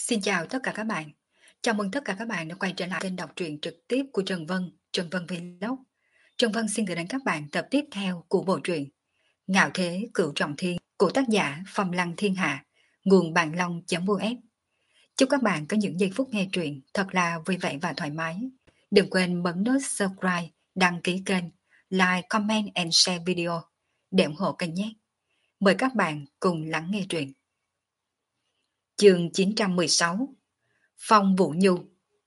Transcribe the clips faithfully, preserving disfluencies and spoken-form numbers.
Xin chào tất cả các bạn. Chào mừng tất cả các bạn đã quay trở lại kênh đọc truyện trực tiếp của Trần Vân, Trần Vân Vlog. Trần Vân xin gửi đến các bạn tập tiếp theo của bộ truyện Ngạo Thế Cửu Trọng Thiên của tác giả Phong Lăng Thiên Hạ, nguồn bàn long.uf. Chúc các bạn có những giây phút nghe truyện thật là vui vẻ và thoải mái. Đừng quên bấm nút subscribe, đăng ký kênh, like, comment and share video để ủng hộ kênh nhé. Mời các bạn cùng lắng nghe truyện. Chương chín trăm mười sáu, Phong Vũ Nhu.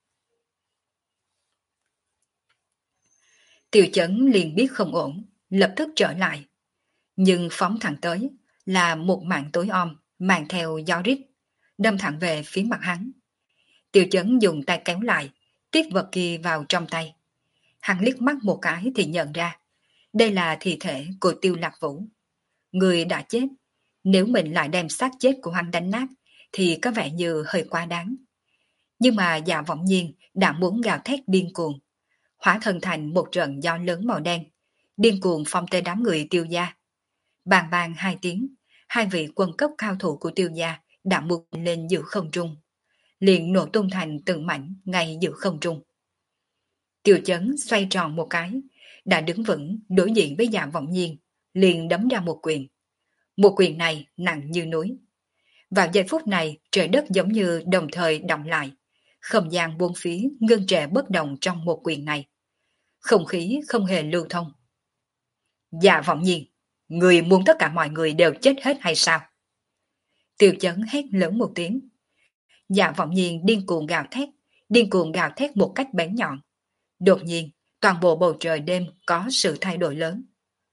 Tiêu Chấn liền biết không ổn, lập tức trở lại. Nhưng phóng thẳng tới là một mạng tối om mang theo gió rít, đâm thẳng về phía mặt hắn. Tiêu Chấn dùng tay kéo lại, tiếp vật kia vào trong tay. Hắn liếc mắt một cái thì nhận ra, đây là thi thể của Tiêu Lạc Vũ. Người đã chết, nếu mình lại đem xác chết của hắn đánh nát thì có vẻ như hơi quá đáng. Nhưng mà Dạ Vọng Nhiên đã muốn gào thét điên cuồng, hóa thân thành một trận gió lớn màu đen, điên cuồng phong tới đám người Tiêu gia. Bàng bàng hai tiếng, hai vị quân cấp cao thủ của Tiêu gia đã mục lên giữa không trung, liền nổ tung thành từng mảnh ngay giữa không trung. Tiêu Chấn xoay tròn một cái, đã đứng vững đối diện với Dạ Vọng Nhiên, liền đấm ra một quyền. Một quyền này nặng như núi. Vào giây phút này, trời đất giống như đồng thời động lại, không gian bốn phía ngưng trệ bất động trong một quyền này. Không khí không hề lưu thông. Dạ Vọng Nhiên, người muốn tất cả mọi người đều chết hết hay sao? Tiêu Chấn hét lớn một tiếng. Dạ Vọng Nhiên điên cuồng gào thét, điên cuồng gào thét một cách bén nhọn. Đột nhiên, toàn bộ bầu trời đêm có sự thay đổi lớn.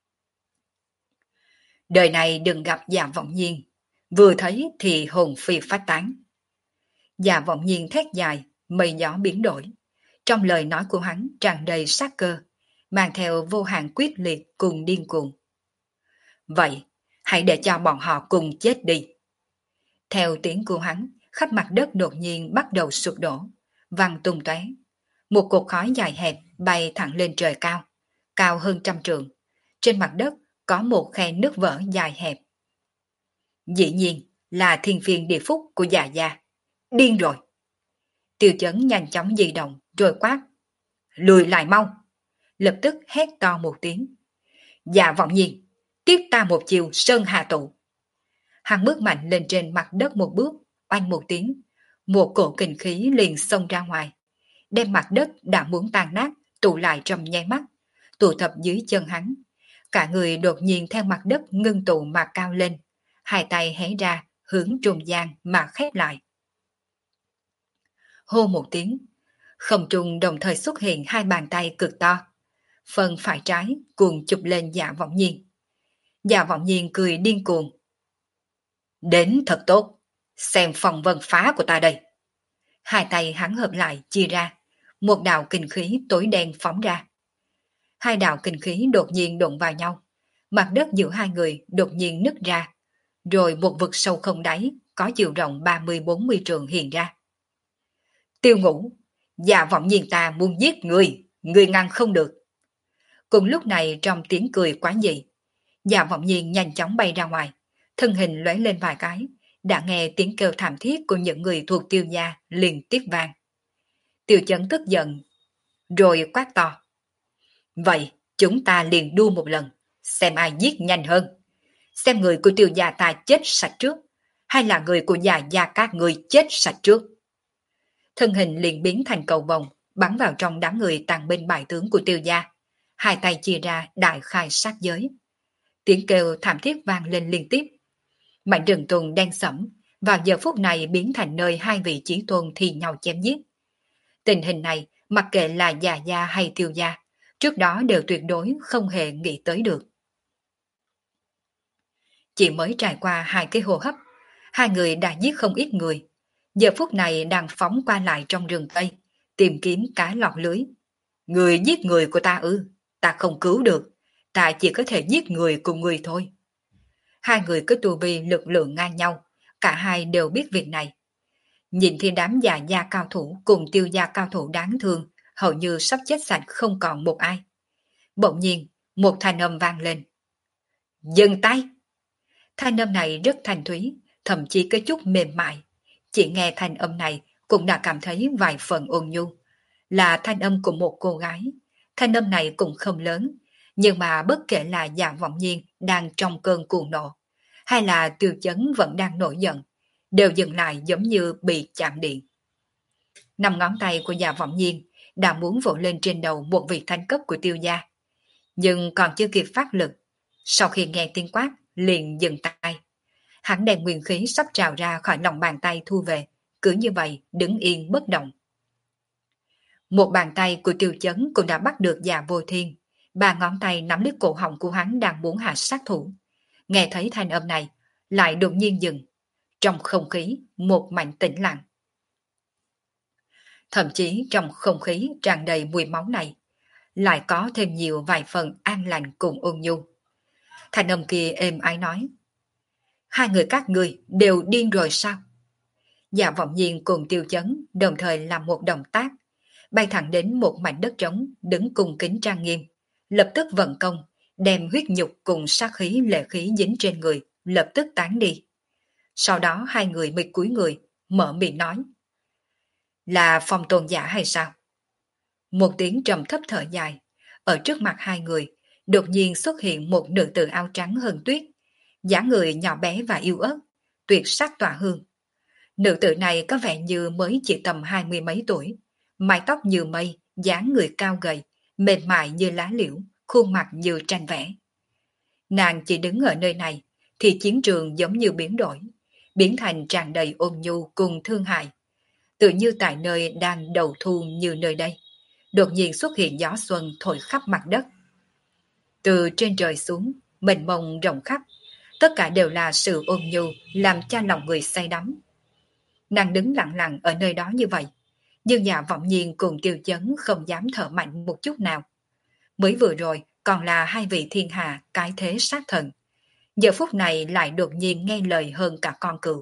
Đời này đừng gặp Dạ Vọng Nhiên, vừa thấy thì hồn phi phách tán. Dạ Vọng Nhiên thét dài, mây gió biến đổi. Trong lời nói của hắn tràn đầy sát cơ, mang theo vô hạn quyết liệt cùng điên cuồng. Vậy, hãy để cho bọn họ cùng chết đi. Theo tiếng của hắn, khắp mặt đất đột nhiên bắt đầu sụp đổ, văng tung tóe. Một cột khói dài hẹp bay thẳng lên trời cao, cao hơn trăm trượng. Trên mặt đất có một khe nước vỡ dài hẹp. Dĩ nhiên là thiên phiên địa phúc của Dạ gia. Điên rồi. Tiêu Chấn nhanh chóng di động rồi quát. Lùi lại mau. Lập tức hét to một tiếng. Dạ Vọng Nhiên, tiếp ta một chiều sơn hà tụ. Hắn bước mạnh lên trên mặt đất một bước, oanh một tiếng. Một cổ kình khí liền xông ra ngoài, đem mặt đất đã muốn tan nát tụ lại trong nháy mắt, tụ tập dưới chân hắn. Cả người đột nhiên theo mặt đất ngưng tụ mà cao lên, hai tay hé ra hướng trung gian mà khép lại. Hô một tiếng, không trung đồng thời xuất hiện hai bàn tay cực to. Phần phải trái cuồng chụp lên Dạ Vọng Nhiên. Dạ Vọng Nhiên cười điên cuồng. Đến thật tốt, xem phòng vân phá của ta đây. Hai tay hắn hợp lại chia ra, một đạo kinh khí tối đen phóng ra. Hai đạo kinh khí đột nhiên đụng vào nhau, mặt đất giữa hai người đột nhiên nứt ra, rồi một vực sâu không đáy có chiều rộng ba mươi bốn mươi trượng hiện ra. Tiêu Ngũ, Dạ Vọng Nhiên ta muốn giết người, người ngăn không được. Cùng lúc này trong tiếng cười quá dị, Dạ Vọng Nhiên nhanh chóng bay ra ngoài, thân hình lóe lên vài cái, đã nghe tiếng kêu thảm thiết của những người thuộc Tiêu gia liền tiếp vang. Tiêu Chấn tức giận, rồi quát to. Vậy chúng ta liền đua một lần, xem ai giết nhanh hơn. Xem người của Tiêu gia ta chết sạch trước, hay là người của Dạ gia các người chết sạch trước. Thân hình liền biến thành cầu vồng, bắn vào trong đám người tàn binh bại tướng của Tiêu gia. Hai tay chia ra đại khai sát giới. Tiếng kêu thảm thiết vang lên liên tiếp. Mảnh rừng tùng đen sẫm vào giờ phút này biến thành nơi hai vị chí tôn thi nhau chém giết. Tình hình này, mặc kệ là Dạ gia hay Tiêu gia, trước đó đều tuyệt đối không hề nghĩ tới được. Chỉ mới trải qua hai cái hô hấp, hai người đã giết không ít người. Giờ phút này đang phóng qua lại trong rừng Tây, tìm kiếm cá lọt lưới. Người giết người của ta ư, ta không cứu được, ta chỉ có thể giết người cùng người thôi. Hai người có tu vi lực lượng ngang nhau, cả hai đều biết việc này. Nhìn thì đám Dạ gia cao thủ cùng Tiêu gia cao thủ đáng thương, hầu như sắp chết sạch không còn một ai. Bỗng nhiên, một thanh âm vang lên. Dừng tay! Thanh âm này rất thanh thúy, thậm chí có chút mềm mại, Chỉ nghe thanh âm này cũng đã cảm thấy vài phần ôn nhu, là thanh âm của một cô gái. Thanh âm này cũng không lớn, nhưng mà bất kể là Dạ Vọng Nhiên đang trong cơn cuồng nộ, hay là Tiêu Chấn vẫn đang nổi giận, đều dừng lại giống như bị chạm điện. Năm ngón tay của Dạ Vọng Nhiên đã muốn vỗ lên trên đầu một vị thanh cấp của Tiêu gia, nhưng còn chưa kịp phát lực, sau khi nghe tiếng quát liền dừng tay. Hắn đem nguyên khí sắp trào ra khỏi lòng bàn tay thu về, cứ như vậy đứng yên bất động. Một bàn tay của Tiêu Chấn cũng đã bắt được Dạ Vô Thiên, ba ngón tay nắm lấy cổ họng của hắn đang muốn hạ sát thủ. Nghe thấy thanh âm này, lại đột nhiên dừng. Trong không khí, một mảnh tĩnh lặng. Thậm chí trong không khí tràn đầy mùi máu này, lại có thêm nhiều vài phần an lành cùng ôn nhu. Thanh âm kia êm ái nói: hai người các ngươi đều điên rồi sao? Dạ Vọng Nhiên cùng Tiêu Chấn đồng thời làm một động tác, bay thẳng đến một mảnh đất trống đứng cùng kính trang nghiêm, lập tức vận công, đem huyết nhục cùng sát khí lệ khí dính trên người, lập tức tán đi. Sau đó hai người mới cúi người, mở miệng nói: là Phong Tôn giả hay sao? Một tiếng trầm thấp thở dài, ở trước mặt hai người, đột nhiên xuất hiện một nữ tử áo trắng hơn tuyết, dáng người nhỏ bé và yếu ớt, tuyệt sắc tỏa hương. Nữ tử này có vẻ như mới chỉ tầm hai mươi mấy tuổi, mái tóc như mây, dáng người cao gầy, mềm mại như lá liễu, khuôn mặt như tranh vẽ. Nàng chỉ đứng ở nơi này, thì chiến trường giống như biến đổi, biến thành tràn đầy ôn nhu cùng thương hại. Tự như tại nơi đang đầu thu như nơi đây, đột nhiên xuất hiện gió xuân thổi khắp mặt đất. Từ trên trời xuống, mênh mông rộng khắp, tất cả đều là sự ôn nhu làm cho lòng người say đắm. Nàng đứng lặng lặng ở nơi đó như vậy, nhưng Dạ Vọng Nhiên cùng Tiêu Chấn không dám thở mạnh một chút nào. Mới vừa rồi còn là hai vị thiên hạ cái thế sát thần, giờ phút này lại đột nhiên nghe lời hơn cả con cừu.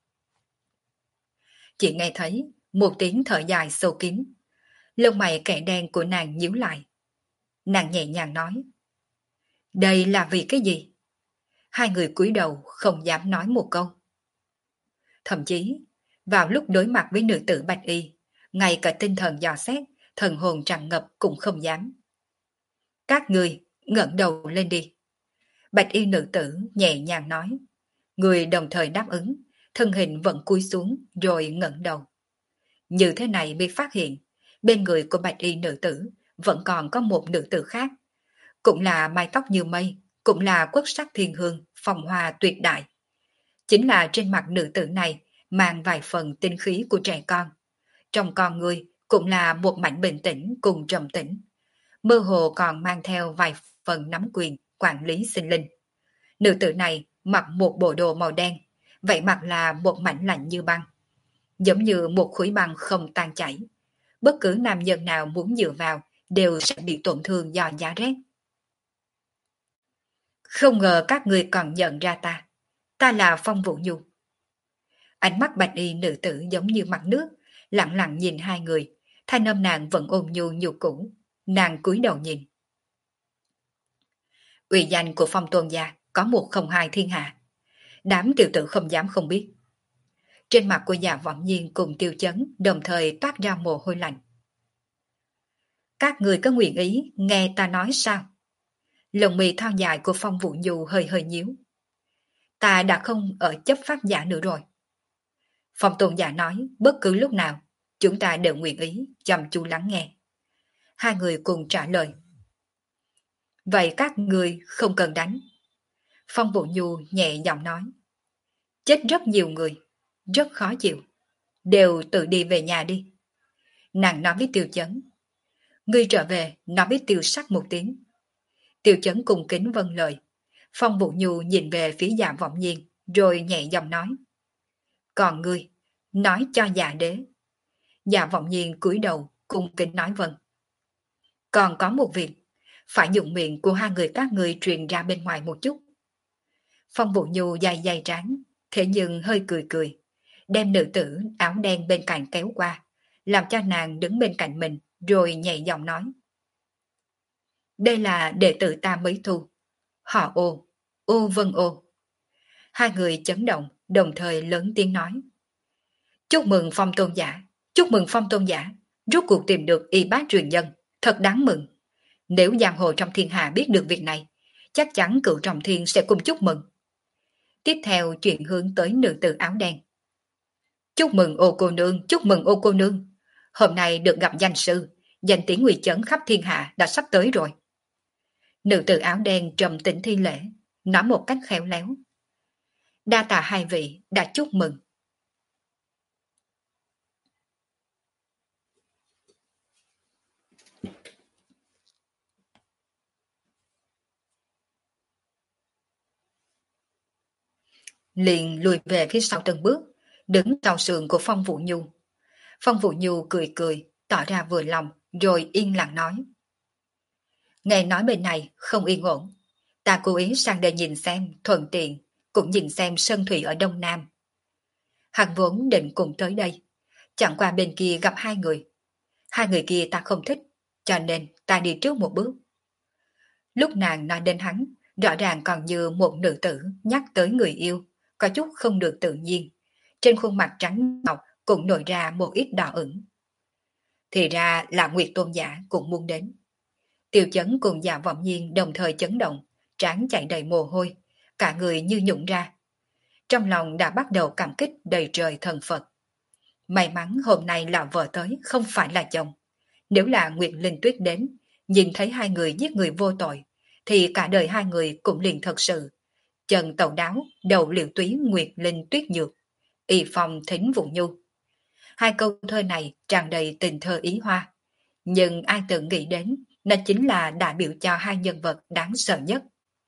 Chỉ nghe thấy một tiếng thở dài sâu kín, lông mày kẻ đen của nàng nhíu lại. Nàng nhẹ nhàng nói: đây là vì cái gì? Hai người cúi đầu không dám nói một câu. Thậm chí vào lúc đối mặt với nữ tử Bạch Y, ngay cả tinh thần dò xét, thần hồn tràn ngập cũng không dám. Các người ngẩng đầu lên đi. Bạch Y nữ tử nhẹ nhàng nói. Người đồng thời đáp ứng, thân hình vẫn cúi xuống rồi ngẩng đầu. Như thế này mới phát hiện, bên người của Bạch Y nữ tử vẫn còn có một nữ tử khác, cũng là mái tóc như mây, cũng là quốc sắc thiên hương, phong hoa tuyệt đại. Chính là trên mặt nữ tử này mang vài phần tinh khí của trẻ con. Trong con người cũng là một mảnh bình tĩnh cùng trầm tĩnh. Mơ hồ còn mang theo vài phần nắm quyền, quản lý sinh linh. Nữ tử này mặc một bộ đồ màu đen, vậy mặt là một mảnh lạnh như băng. Giống như một khối băng không tan chảy. Bất cứ nam nhân nào muốn dựa vào đều sẽ bị tổn thương do giá rét. Không ngờ các người còn nhận ra ta. Ta là Phong Vũ Nhu. Ánh mắt Bạch Y nữ tử giống như mặt nước, lặng lặng nhìn hai người, thanh âm nàng vẫn ôn nhu như cũ. Nàng cúi đầu nhìn. Uy danh của Phong Tôn gia có một không hai thiên hạ. Đám tiểu tử không dám không biết. Trên mặt của Dạ Vọng Nhiên cùng Tiêu Chấn đồng thời toát ra mồ hôi lạnh. Các người có nguyện ý nghe ta nói sao? Lồng mì thon dài của Phong Vũ Nhu hơi hơi nhíu. Ta đã không ở chấp pháp giả nữa rồi. Phong Tôn giả nói bất cứ lúc nào chúng ta đều nguyện ý chăm chú lắng nghe. Hai người cùng trả lời. Vậy các người không cần đánh. Phong Vũ Nhu nhẹ giọng nói. Chết rất nhiều người, rất khó chịu. Đều tự đi về nhà đi. Nàng nói với Tiêu Chấn. Ngươi trở về nói với Tiêu Sắc một tiếng. Tiêu Chấn cùng kính vâng lời. Phong Vũ Nhu nhìn về phía Dạ Vọng Nhiên rồi nhẹ giọng nói. Còn ngươi, nói cho Dạ đế. Dạ Vọng Nhiên cúi đầu cùng kính nói vâng. Còn có một việc, phải dùng miệng của hai người các ngươi truyền ra bên ngoài một chút. Phong Vũ Nhu dài dài trán, thế nhưng hơi cười cười, đem nữ tử áo đen bên cạnh kéo qua, làm cho nàng đứng bên cạnh mình, rồi nhẹ giọng nói. Đây là đệ tử ta mới thu, họ Ô, Ô Vân Ô. Hai người chấn động, đồng thời lớn tiếng nói. Chúc mừng Phong tôn giả, chúc mừng Phong tôn giả, rốt cuộc tìm được y bác truyền nhân, thật đáng mừng. Nếu giang hồ trong thiên hạ biết được việc này, chắc chắn cựu trọng thiên sẽ cùng chúc mừng. Tiếp theo chuyện hướng tới nữ tử áo đen. Chúc mừng ô cô nương, chúc mừng ô cô nương. Hôm nay được gặp danh sư, danh tiếng nguy chấn khắp thiên hạ đã sắp tới rồi. Nữ tử áo đen trầm tĩnh thi lễ, nói một cách khéo léo. Đa tạ hai vị đã chúc mừng. Liền lùi về phía sau từng bước, đứng sau sườn của Phong Vũ Nhu. Phong Vũ Nhu cười cười, tỏ ra vừa lòng, rồi yên lặng nói. Nghe nói bên này không yên ổn, ta cố ý sang đây nhìn xem, thuận tiện, cũng nhìn xem sơn thủy ở Đông Nam. Hắn vốn định cùng tới đây, chẳng qua bên kia gặp hai người. Hai người kia ta không thích, cho nên ta đi trước một bước. Lúc nàng nói đến hắn, rõ ràng còn như một nữ tử nhắc tới người yêu, có chút không được tự nhiên. Trên khuôn mặt trắng ngọc cũng nổi ra một ít đỏ ửng. Thì ra là Nguyệt Tôn giả cũng muốn đến. Tiêu Chấn cùng Dạ Vọng Nhiên đồng thời chấn động, trán chảy đầy mồ hôi, cả người như nhũn ra. Trong lòng đã bắt đầu cảm kích đầy trời thần Phật. May mắn hôm nay là vợ tới, không phải là chồng. Nếu là Nguyệt Linh Tuyết đến, nhìn thấy hai người giết người vô tội, thì cả đời hai người cũng liền thật sự. Chân tàu đáo, đầu liều túy Nguyệt Linh Tuyết nhược, y phong thính Vũ Nhu. Hai câu thơ này tràn đầy tình thơ ý hoa. Nhưng ai tự nghĩ đến, nó chính là đại biểu cho hai nhân vật đáng sợ nhất.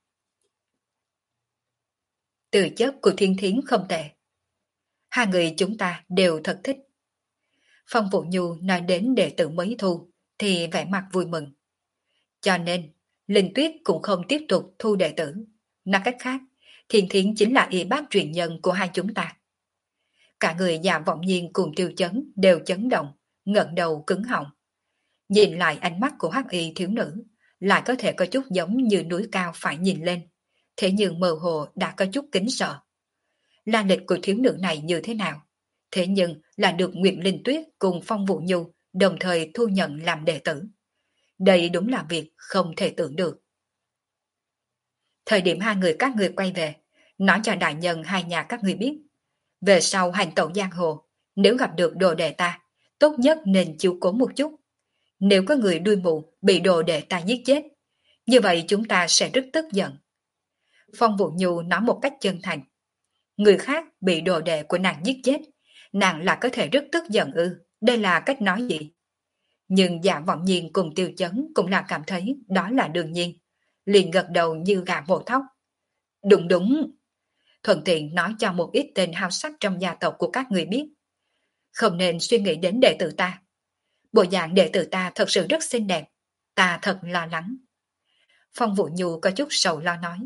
Từ chất của Thiên Thiến không tệ. Hai người chúng ta đều thật thích. Phong Vũ Nhu nói đến đệ tử mới thu, thì vẻ mặt vui mừng. Cho nên, Linh Tuyết cũng không tiếp tục thu đệ tử. Nói cách khác, Thiên Thiến chính là y bác truyền nhân của hai chúng ta. Cả người Dạ Vọng Nhiên cùng Tiêu Chấn đều chấn động, ngẩng đầu cứng họng. Nhìn lại ánh mắt của hắc y thiếu nữ, lại có thể có chút giống như núi cao phải nhìn lên, thế nhưng mơ hồ đã có chút kính sợ. La lịch của thiếu nữ này như thế nào? Thế nhưng là được Nguyệt Linh Tuyết cùng Phong Vũ Nhu đồng thời thu nhận làm đệ tử. Đây đúng là việc không thể tưởng được. Thời điểm hai người các người quay về, nói cho đại nhân hai nhà các người biết. Về sau hành tẩu giang hồ, nếu gặp được đồ đệ ta, tốt nhất nên chiếu cố một chút. Nếu có người đuôi mù bị đồ đệ ta giết chết, như vậy chúng ta sẽ rất tức giận. Phong Vũ Nhu nói một cách chân thành. Người khác bị đồ đệ của nàng giết chết, nàng là có thể rất tức giận ư, đây là cách nói gì? Nhưng Dạ Vọng Nhiên cùng Tiêu Chấn cũng là cảm thấy đó là đương nhiên, liền gật đầu như gà mổ thóc. Đúng đúng, thuận tiện nói cho một ít tên hào sắc trong gia tộc của các người biết. Không nên suy nghĩ đến đệ tử ta. Bộ dạng đệ tử ta thật sự rất xinh đẹp, ta thật lo lắng. Phong Vũ Nhu có chút sầu lo nói.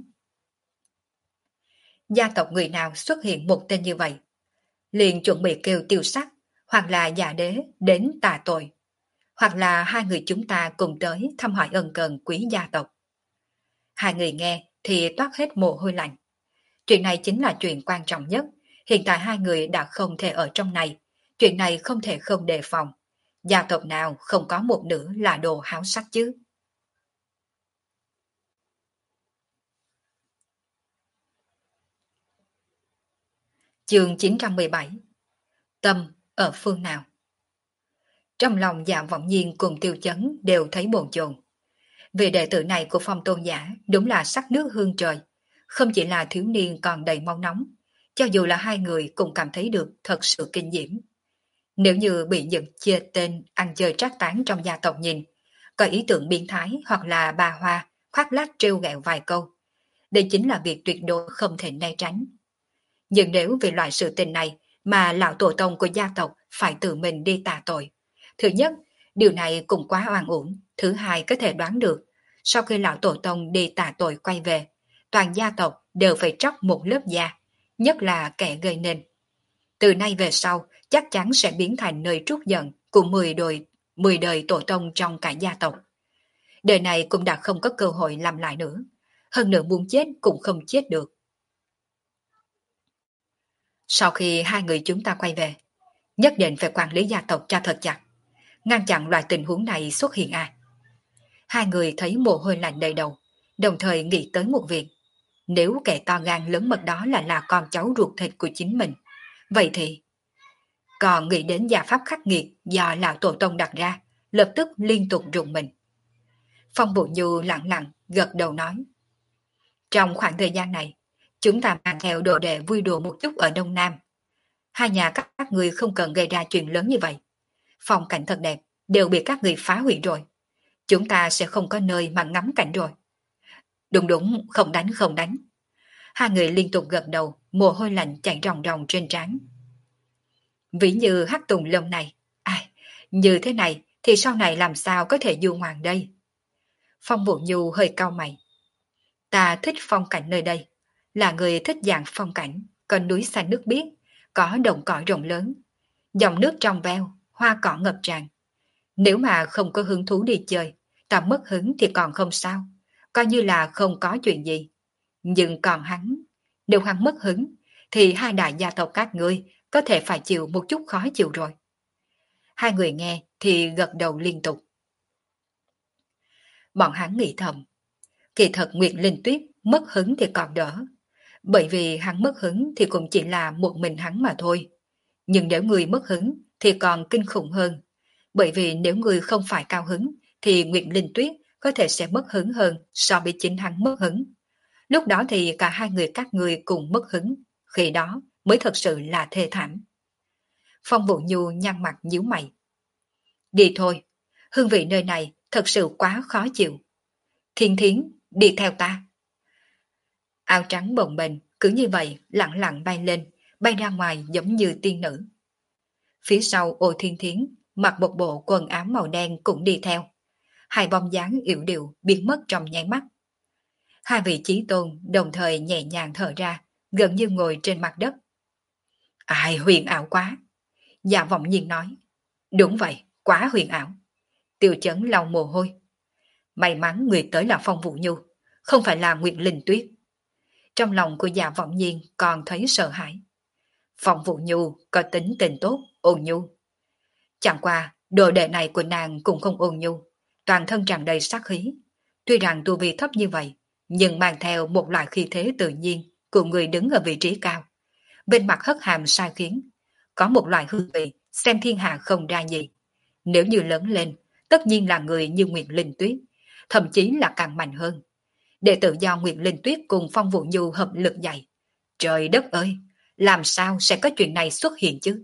Gia tộc người nào xuất hiện một tên như vậy, liền chuẩn bị kêu tiêu sắc, hoặc là Dạ Đế đến tà tội, hoặc là hai người chúng ta cùng tới thăm hỏi ân cần quý gia tộc. Hai người nghe thì toát hết mồ hôi lạnh. Chuyện này chính là chuyện quan trọng nhất. Hiện tại hai người đã không thể ở trong này. Chuyện này không thể không đề phòng. Gia tộc nào không có một nữ là đồ háo sắc chứ? Chương chín trăm mười bảy. Tâm ở phương nào? Trong lòng Dạ Vọng Nhiên cùng Tiêu Chấn đều thấy bồn chồn. Vì đệ tử này của Phong tôn giả đúng là sắc nước hương trời. Không chỉ là thiếu niên còn đầy máu nóng, cho dù là hai người cũng cảm thấy được thật sự kinh diễm. Nếu như bị những chia tên ăn chơi trác tán trong gia tộc nhìn, có ý tưởng biến thái hoặc là bà hoa, khoác lác trêu ghẹo vài câu, đây chính là việc tuyệt đối không thể né tránh. Nhưng nếu vì loại sự tình này mà lão tổ tông của gia tộc phải tự mình đi tạ tội, thứ nhất, điều này cũng quá oan uổng, thứ hai có thể đoán được, sau khi lão tổ tông đi tạ tội quay về, toàn gia tộc đều phải tróc một lớp da, nhất là kẻ gây nên. Từ nay về sau, chắc chắn sẽ biến thành nơi trút giận của mười đời, mười đời tổ tông trong cả gia tộc. Đời này cũng đã không có cơ hội làm lại nữa, hơn nữa muốn chết cũng không chết được. Sau khi hai người chúng ta quay về, Nhất định phải quản lý gia tộc cho thật chặt, ngăn chặn loại tình huống này xuất hiện à. Hai người thấy mồ hôi lạnh đầy đầu, đồng thời nghĩ tới một việc. Nếu kẻ to gan lớn mật đó là là con cháu ruột thịt của chính mình, vậy thì... Còn nghĩ đến gia pháp khắc nghiệt do lão tổ tông đặt ra, lập tức liên tục rùng mình. Phong Bụ Nhu lặng lặng gật đầu nói. Trong khoảng thời gian này, chúng ta mang theo đồ đệ vui đùa một chút ở Đông Nam. Hai nhà các, các người không cần gây ra chuyện lớn như vậy. Phong cảnh thật đẹp, đều bị các người phá hủy rồi. Chúng ta sẽ không có nơi mà ngắm cảnh rồi. Đúng đúng, không đánh không đánh. Hai người liên tục gật đầu, mồ hôi lạnh chảy ròng ròng trên trán. Ví như hắc tùng lâm này, ai, như thế này thì sau này làm sao có thể du ngoạn đây? Phong Vũ Nhu hơi cau mày. Ta thích phong cảnh nơi đây, là người thích dạng phong cảnh, có núi xanh nước biếc, có đồng cỏ rộng lớn, dòng nước trong veo, hoa cỏ ngập tràn. Nếu mà không có hứng thú đi chơi, ta mất hứng thì còn không sao, coi như là không có chuyện gì. Nhưng còn hắn, nếu hắn mất hứng, thì hai đại gia tộc các ngươi có thể phải chịu một chút khó chịu rồi. Hai người nghe thì gật đầu liên tục. Bọn hắn nghĩ thầm, kỳ thật Nguyệt Linh Tuyết mất hứng thì còn đỡ, bởi vì hắn mất hứng thì cũng chỉ là một mình hắn mà thôi. Nhưng nếu người mất hứng thì còn kinh khủng hơn, bởi vì nếu người không phải cao hứng thì Nguyệt Linh Tuyết có thể sẽ mất hứng hơn so với chính hắn mất hứng. Lúc đó thì cả hai người các người cùng mất hứng, khi đó mới thật sự là thê thảm. Phong Vũ Nhu nhăn mặt nhíu mày. Đi thôi, hương vị nơi này thật sự quá khó chịu. Thiên Thiến, đi theo ta. Áo trắng bồng bềnh cứ như vậy lặng lặng bay lên, bay ra ngoài giống như tiên nữ. Phía sau Ô Thiên Thiến mặc một bộ quần áo màu đen cũng đi theo. Hai bóng dáng yểu điệu biến mất trong nháy mắt. Hai vị chí tôn đồng thời nhẹ nhàng thở ra, gần như ngồi trên mặt đất. Ai huyền ảo quá. Dạ Vọng Nhiên nói. Đúng vậy, quá huyền ảo. Tiêu Chấn lau mồ hôi. May mắn người tới là Phong Vũ Nhu, không phải là Nguyệt Linh Tuyết. Trong lòng của Dạ Vọng Nhiên còn thấy sợ hãi. Phong Vũ Nhu có tính tình tốt, ôn nhu. Chẳng qua, đồ đệ này của nàng cũng không ôn nhu, toàn thân tràn đầy sát khí. Tuy rằng tu vi thấp như vậy, nhưng mang theo một loại khí thế tự nhiên của người đứng ở vị trí cao. Bên mặt hất hàm sai khiến, có một loại hương vị xem thiên hạ không ra gì. Nếu như lớn lên, tất nhiên là người như Nguyệt Linh Tuyết, thậm chí là càng mạnh hơn. Đệ tử do Nguyệt Linh Tuyết cùng Phong Vũ Nhu hợp lực dạy. Trời đất ơi, làm sao sẽ có chuyện này xuất hiện chứ?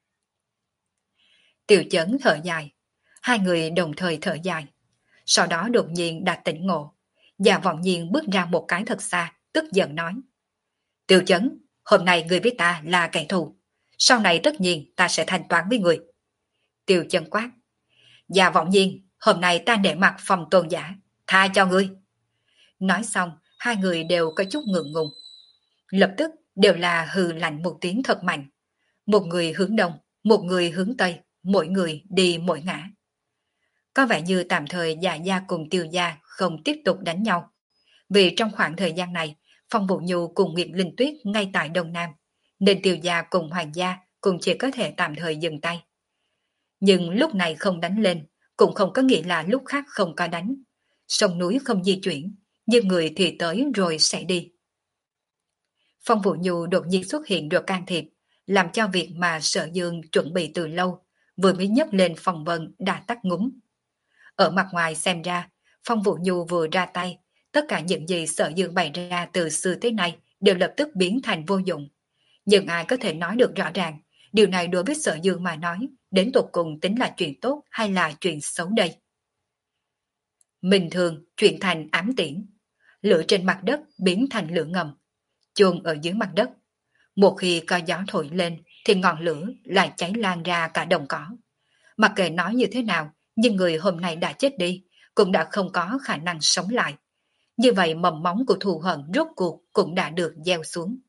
Tiểu Chấn thở dài, hai người đồng thời thở dài. Sau đó đột nhiên đã tỉnh ngộ. Dạ Vọng Nhiên bước ra một cái thật xa, tức giận nói. Tiểu Chấn, hôm nay người với ta là kẻ thù. Sau này tất nhiên ta sẽ thanh toán với người. Tiểu Chấn quát. Dạ Vọng Nhiên, hôm nay ta để mặt Phong tôn giả, tha cho ngươi. Nói xong, hai người đều có chút ngượng ngùng. Lập tức đều là hừ lạnh một tiếng thật mạnh. Một người hướng đông, một người hướng tây, mỗi người đi mỗi ngã. Có vẻ như tạm thời Dạ gia cùng Tiêu gia không tiếp tục đánh nhau. Vì trong khoảng thời gian này, Phong Vũ Nhu cùng Nguyệt Linh Tuyết ngay tại Đông Nam, nên Tiêu gia cùng Hoàng gia cũng chỉ có thể tạm thời dừng tay. Nhưng lúc này không đánh lên, cũng không có nghĩa là lúc khác không có đánh. Sông núi không di chuyển, nhưng người thì tới rồi sẽ đi. Phong Vũ Nhu đột nhiên xuất hiện rồi can thiệp, làm cho việc mà Sở Dương chuẩn bị từ lâu, vừa mới nhấc lên phong vân đã tắt ngúm. Ở mặt ngoài xem ra, Phong Vũ Nhu vừa ra tay, tất cả những gì Sở Dương bày ra từ xưa tới nay đều lập tức biến thành vô dụng. Nhưng ai có thể nói được rõ ràng, điều này đối với Sở Dương mà nói, đến tột cùng tính là chuyện tốt hay là chuyện xấu đây? Bình thường chuyển thành ám tiễn, lửa trên mặt đất biến thành lửa ngầm, chôn ở dưới mặt đất. Một khi có gió thổi lên thì ngọn lửa lại cháy lan ra cả đồng cỏ. Mặc kệ nói như thế nào, nhưng người hôm nay đã chết đi, cũng đã không có khả năng sống lại. Như vậy mầm móng của thù hận rốt cuộc cũng đã được gieo xuống.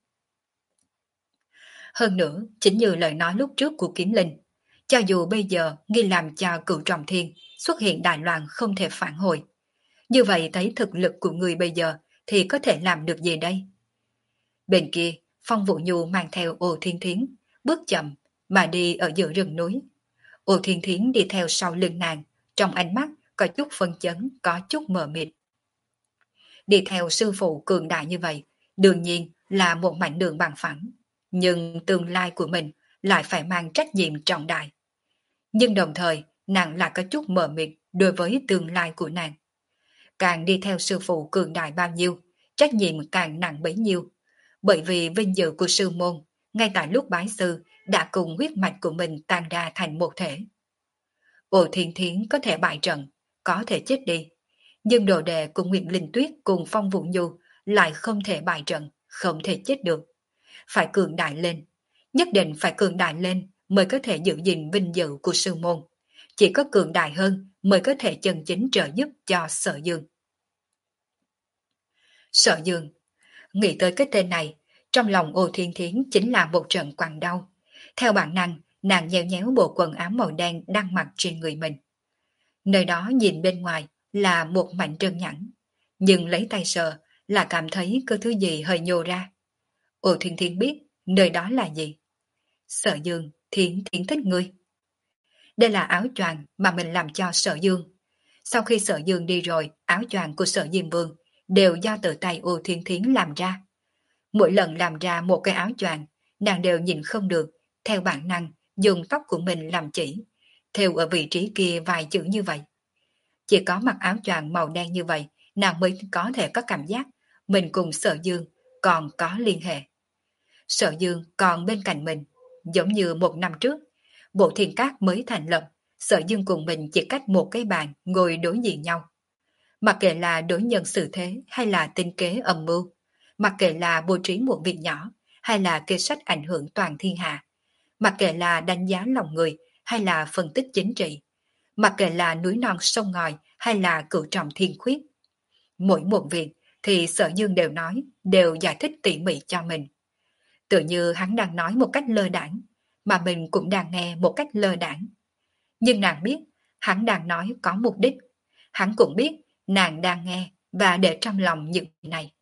Hơn nữa, chính như lời nói lúc trước của Kiếm Linh, cho dù bây giờ nghi làm cho Cửu Trọng Thiên xuất hiện đại loạn không thể phản hồi, như vậy thấy thực lực của người bây giờ thì có thể làm được gì đây? Bên kia, Phong Vũ Nhu mang theo Ô Thiên Thiến, bước chậm, mà đi ở giữa rừng núi. Ô Thiên Thiến đi theo sau lưng nàng, trong ánh mắt có chút phân chấn, có chút mờ mịt. Đi theo sư phụ cường đại như vậy, đương nhiên là một mảnh đường bằng phẳng, nhưng tương lai của mình lại phải mang trách nhiệm trọng đại. Nhưng đồng thời, nàng lại có chút mờ mịt đối với tương lai của nàng. Càng đi theo sư phụ cường đại bao nhiêu, trách nhiệm càng nặng bấy nhiêu. Bởi vì vinh dự của sư môn, ngay tại lúc bái sư, đã cùng huyết mạch của mình tan ra thành một thể. Ô Thiên Thiến có thể bại trận, có thể chết đi. Nhưng đồ đệ của Nguyệt Linh Tuyết cùng Phong Vũ Nhu lại không thể bại trận, không thể chết được. Phải cường đại lên, nhất định phải cường đại lên mới có thể giữ gìn vinh dự của sư môn. Chỉ có cường đại hơn mới có thể chân chính trợ giúp cho Sở Dương. Sở Dương, nghĩ tới cái tên này, trong lòng Ô Thiên Thiến chính là một trận quặn đau. Theo bản năng, nàng nhéo nhéo bộ quần áo màu đen đang mặc trên người mình. Nơi đó nhìn bên ngoài là một mảnh trơn nhẵn, nhưng lấy tay sờ là cảm thấy có thứ gì hơi nhô ra. Ô Thiên Thiến biết nơi đó là gì. Sở Dương, Thiến Thiến thích ngươi. Đây là áo choàng mà mình làm cho Sở Dương. Sau khi Sở Dương đi rồi, áo choàng của Sở Diêm Vương đều do tự tay Ô Thiên Thiến làm ra. Mỗi lần làm ra một cái áo choàng, nàng đều nhìn không được, theo bản năng dùng tóc của mình làm chỉ, theo ở vị trí kia vài chữ như vậy. Chỉ có mặc áo choàng màu đen như vậy, nàng mới có thể có cảm giác mình cùng Sở Dương còn có liên hệ. Sở Dương còn bên cạnh mình, giống như một năm trước, Bộ Thiên Các mới thành lập, Sở Dương cùng mình chỉ cách một cái bàn ngồi đối diện nhau. Mặc kệ là đối nhân xử thế hay là tinh kế âm mưu, mặc kệ là bố trí một việc nhỏ hay là kế sách ảnh hưởng toàn thiên hạ, mặc kệ là đánh giá lòng người hay là phân tích chính trị, mặc kệ là núi non sông ngòi hay là cửu trọng thiên khuyết. Mỗi một việc thì Sở Dương đều nói, đều giải thích tỉ mỉ cho mình. Tự như hắn đang nói một cách lơ đãng, mà mình cũng đang nghe một cách lơ đãng. Nhưng nàng biết, hắn đang nói có mục đích. Hắn cũng biết, nàng đang nghe và để trong lòng những này.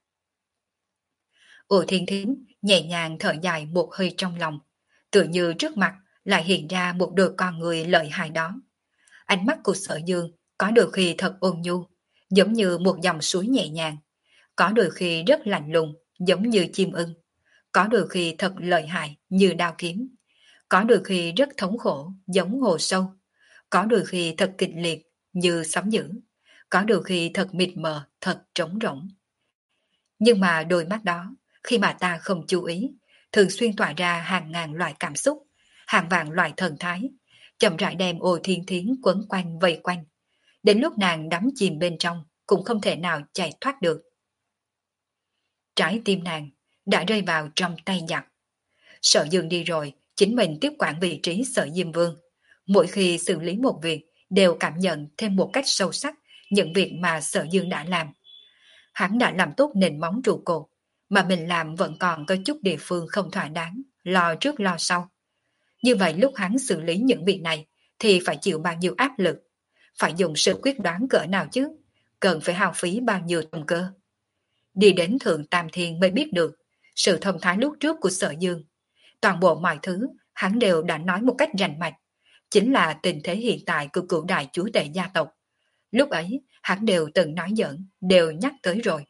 Ủa Thiên Thiến nhẹ nhàng thở dài một hơi trong lòng, tự như trước mặt lại hiện ra một đôi con người lợi hại đó. Ánh mắt của Sở Dương có đôi khi thật ôn nhu, giống như một dòng suối nhẹ nhàng, có đôi khi rất lạnh lùng, giống như chim ưng, có đôi khi thật lợi hại như đao kiếm, có đôi khi rất thống khổ giống hồ sâu, có đôi khi thật kịch liệt như sấm dữ, có đôi khi thật mịt mờ, thật trống rỗng. Nhưng mà đôi mắt đó, khi mà ta không chú ý, thường xuyên tỏa ra hàng ngàn loại cảm xúc, hàng vạn loại thần thái, chậm rãi đem Ô Thiên Thiến quấn quanh vây quanh. Đến lúc nàng đắm chìm bên trong, cũng không thể nào chạy thoát được. Trái tim nàng đã rơi vào trong tay giặc. Sở Dương đi rồi, chính mình tiếp quản vị trí Sở Diêm Vương. Mỗi khi xử lý một việc, đều cảm nhận thêm một cách sâu sắc những việc mà Sở Dương đã làm. Hắn đã làm tốt nền móng trụ cột, mà mình làm vẫn còn có chút địa phương không thỏa đáng, lo trước lo sau. Như vậy lúc hắn xử lý những việc này, thì phải chịu bao nhiêu áp lực, phải dùng sự quyết đoán cỡ nào chứ, cần phải hao phí bao nhiêu tâm cơ. Đi đến Thượng Tam Thiên mới biết được sự thông thái lúc trước của Sở Dương. Toàn bộ mọi thứ hắn đều đã nói một cách rành mạch, chính là tình thế hiện tại của cửu đại chúa tể gia tộc. Lúc ấy hắn đều từng nói giỡn, đều nhắc tới rồi.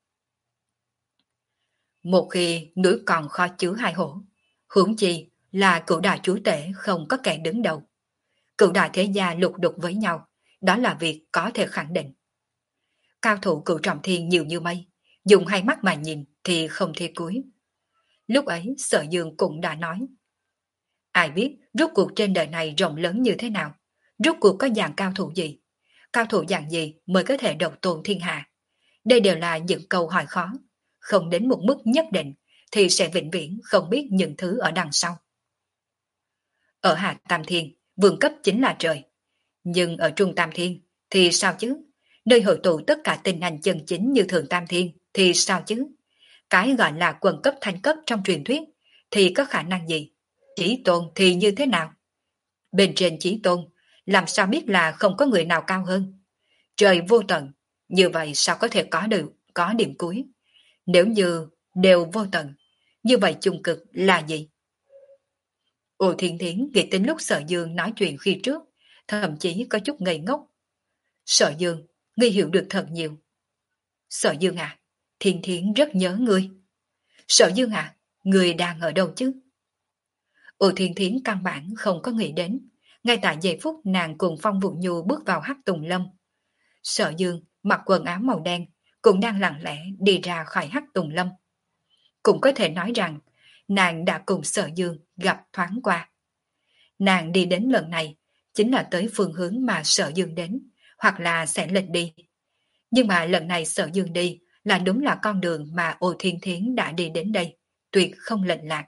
Một khi núi còn khó chứa hai hổ, huống chi là cửu đại chúa tể không có kẻ đứng đầu. Cửu đại thế gia lục đục với nhau, đó là việc có thể khẳng định. Cao thủ cửu trọng thiên nhiều như mây, dùng hai mắt mà nhìn thì không thể cuối. Lúc ấy Sở Dương cũng đã nói, ai biết rốt cuộc trên đời này rộng lớn như thế nào, rốt cuộc có dạng cao thủ gì, cao thủ dạng gì mới có thể độc tôn thiên hạ. Đây đều là những câu hỏi khó, không đến một mức nhất định thì sẽ vĩnh viễn không biết những thứ ở đằng sau. Ở Hạ Tam Thiên, vương cấp chính là trời. Nhưng ở Trung Tam Thiên thì sao chứ? Nơi hội tụ tất cả tinh anh chân chính như Thượng Tam Thiên thì sao chứ? Cái gọi là quần cấp thanh cấp trong truyền thuyết thì có khả năng gì? Chí tôn thì như thế nào? Bên trên chí tôn, làm sao biết là không có người nào cao hơn? Trời vô tận, như vậy sao có thể có được, có điểm cuối? Nếu như đều vô tận, như vậy chung cực là gì? Ô Thiên Thiến nghĩ đến lúc Sở Dương nói chuyện khi trước, thậm chí có chút ngây ngốc. Sở Dương, ngươi hiểu được thật nhiều. Sở Dương à, Thiên Thiến rất nhớ ngươi. Sở Dương à, ngươi đang ở đâu chứ? Ô Thiên Thiến căn bản không có nghĩ đến. Ngay tại giây phút nàng cùng Phong Vũ Nhu bước vào Hắc Tùng Lâm. Sở Dương mặc quần áo màu đen, cũng đang lặng lẽ đi ra khỏi Hắc Tùng Lâm. Cũng có thể nói rằng, nàng đã cùng Sở Dương gặp thoáng qua. Nàng đi đến lần này, chính là tới phương hướng mà Sở Dương đến, hoặc là sẽ lệch đi. Nhưng mà lần này Sở Dương đi, là đúng là con đường mà Ô Thiên Thiến đã đi đến đây, tuyệt không lệch lạc.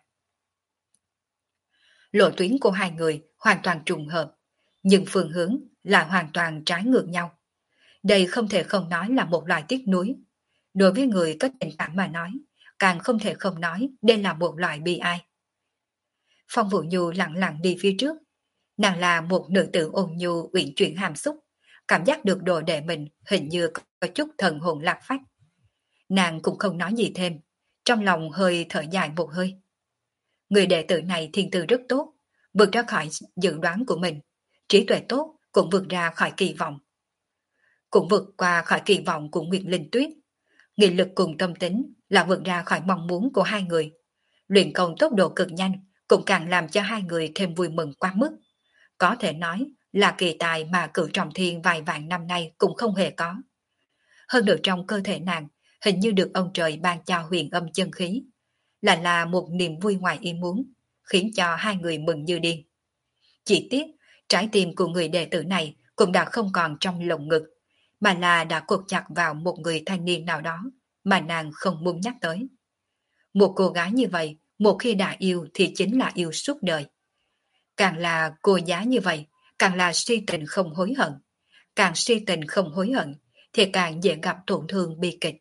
Lộ tuyến của hai người hoàn toàn trùng hợp, nhưng phương hướng là hoàn toàn trái ngược nhau. Đây không thể không nói là một loại tiếc nuối. Đối với người có tình cảm mà nói, càng không thể không nói đây là một loại bi ai. Phong Vũ Nhu lặng lặng đi phía trước. Nàng là một nữ tử ôn nhu uyển chuyển hàm xúc, cảm giác được đồ đệ mình hình như có chút thần hồn lạc phách. Nàng cũng không nói gì thêm, trong lòng hơi thở dài một hơi. Người đệ tử này thiên tư rất tốt, vượt ra khỏi dự đoán của mình, trí tuệ tốt cũng vượt ra khỏi kỳ vọng. Cũng vượt qua khỏi kỳ vọng của Nguyệt Linh Tuyết. Nghị lực cùng tâm tính là vượt ra khỏi mong muốn của hai người. Luyện công tốc độ cực nhanh cũng càng làm cho hai người thêm vui mừng quá mức. Có thể nói là kỳ tài mà Cửu Trọng Thiên vài vạn năm nay cũng không hề có. Hơn nữa trong cơ thể nàng, hình như được ông trời ban cho huyền âm chân khí, lại là một niềm vui ngoài ý muốn, khiến cho hai người mừng như điên. Chỉ tiếc, trái tim của người đệ tử này cũng đã không còn trong lồng ngực, mà là đã cột chặt vào một người thanh niên nào đó mà nàng không muốn nhắc tới. Một cô gái như vậy, một khi đã yêu thì chính là yêu suốt đời. Càng là cô giá như vậy, càng là si tình không hối hận. Càng si tình không hối hận, thì càng dễ gặp tổn thương bi kịch.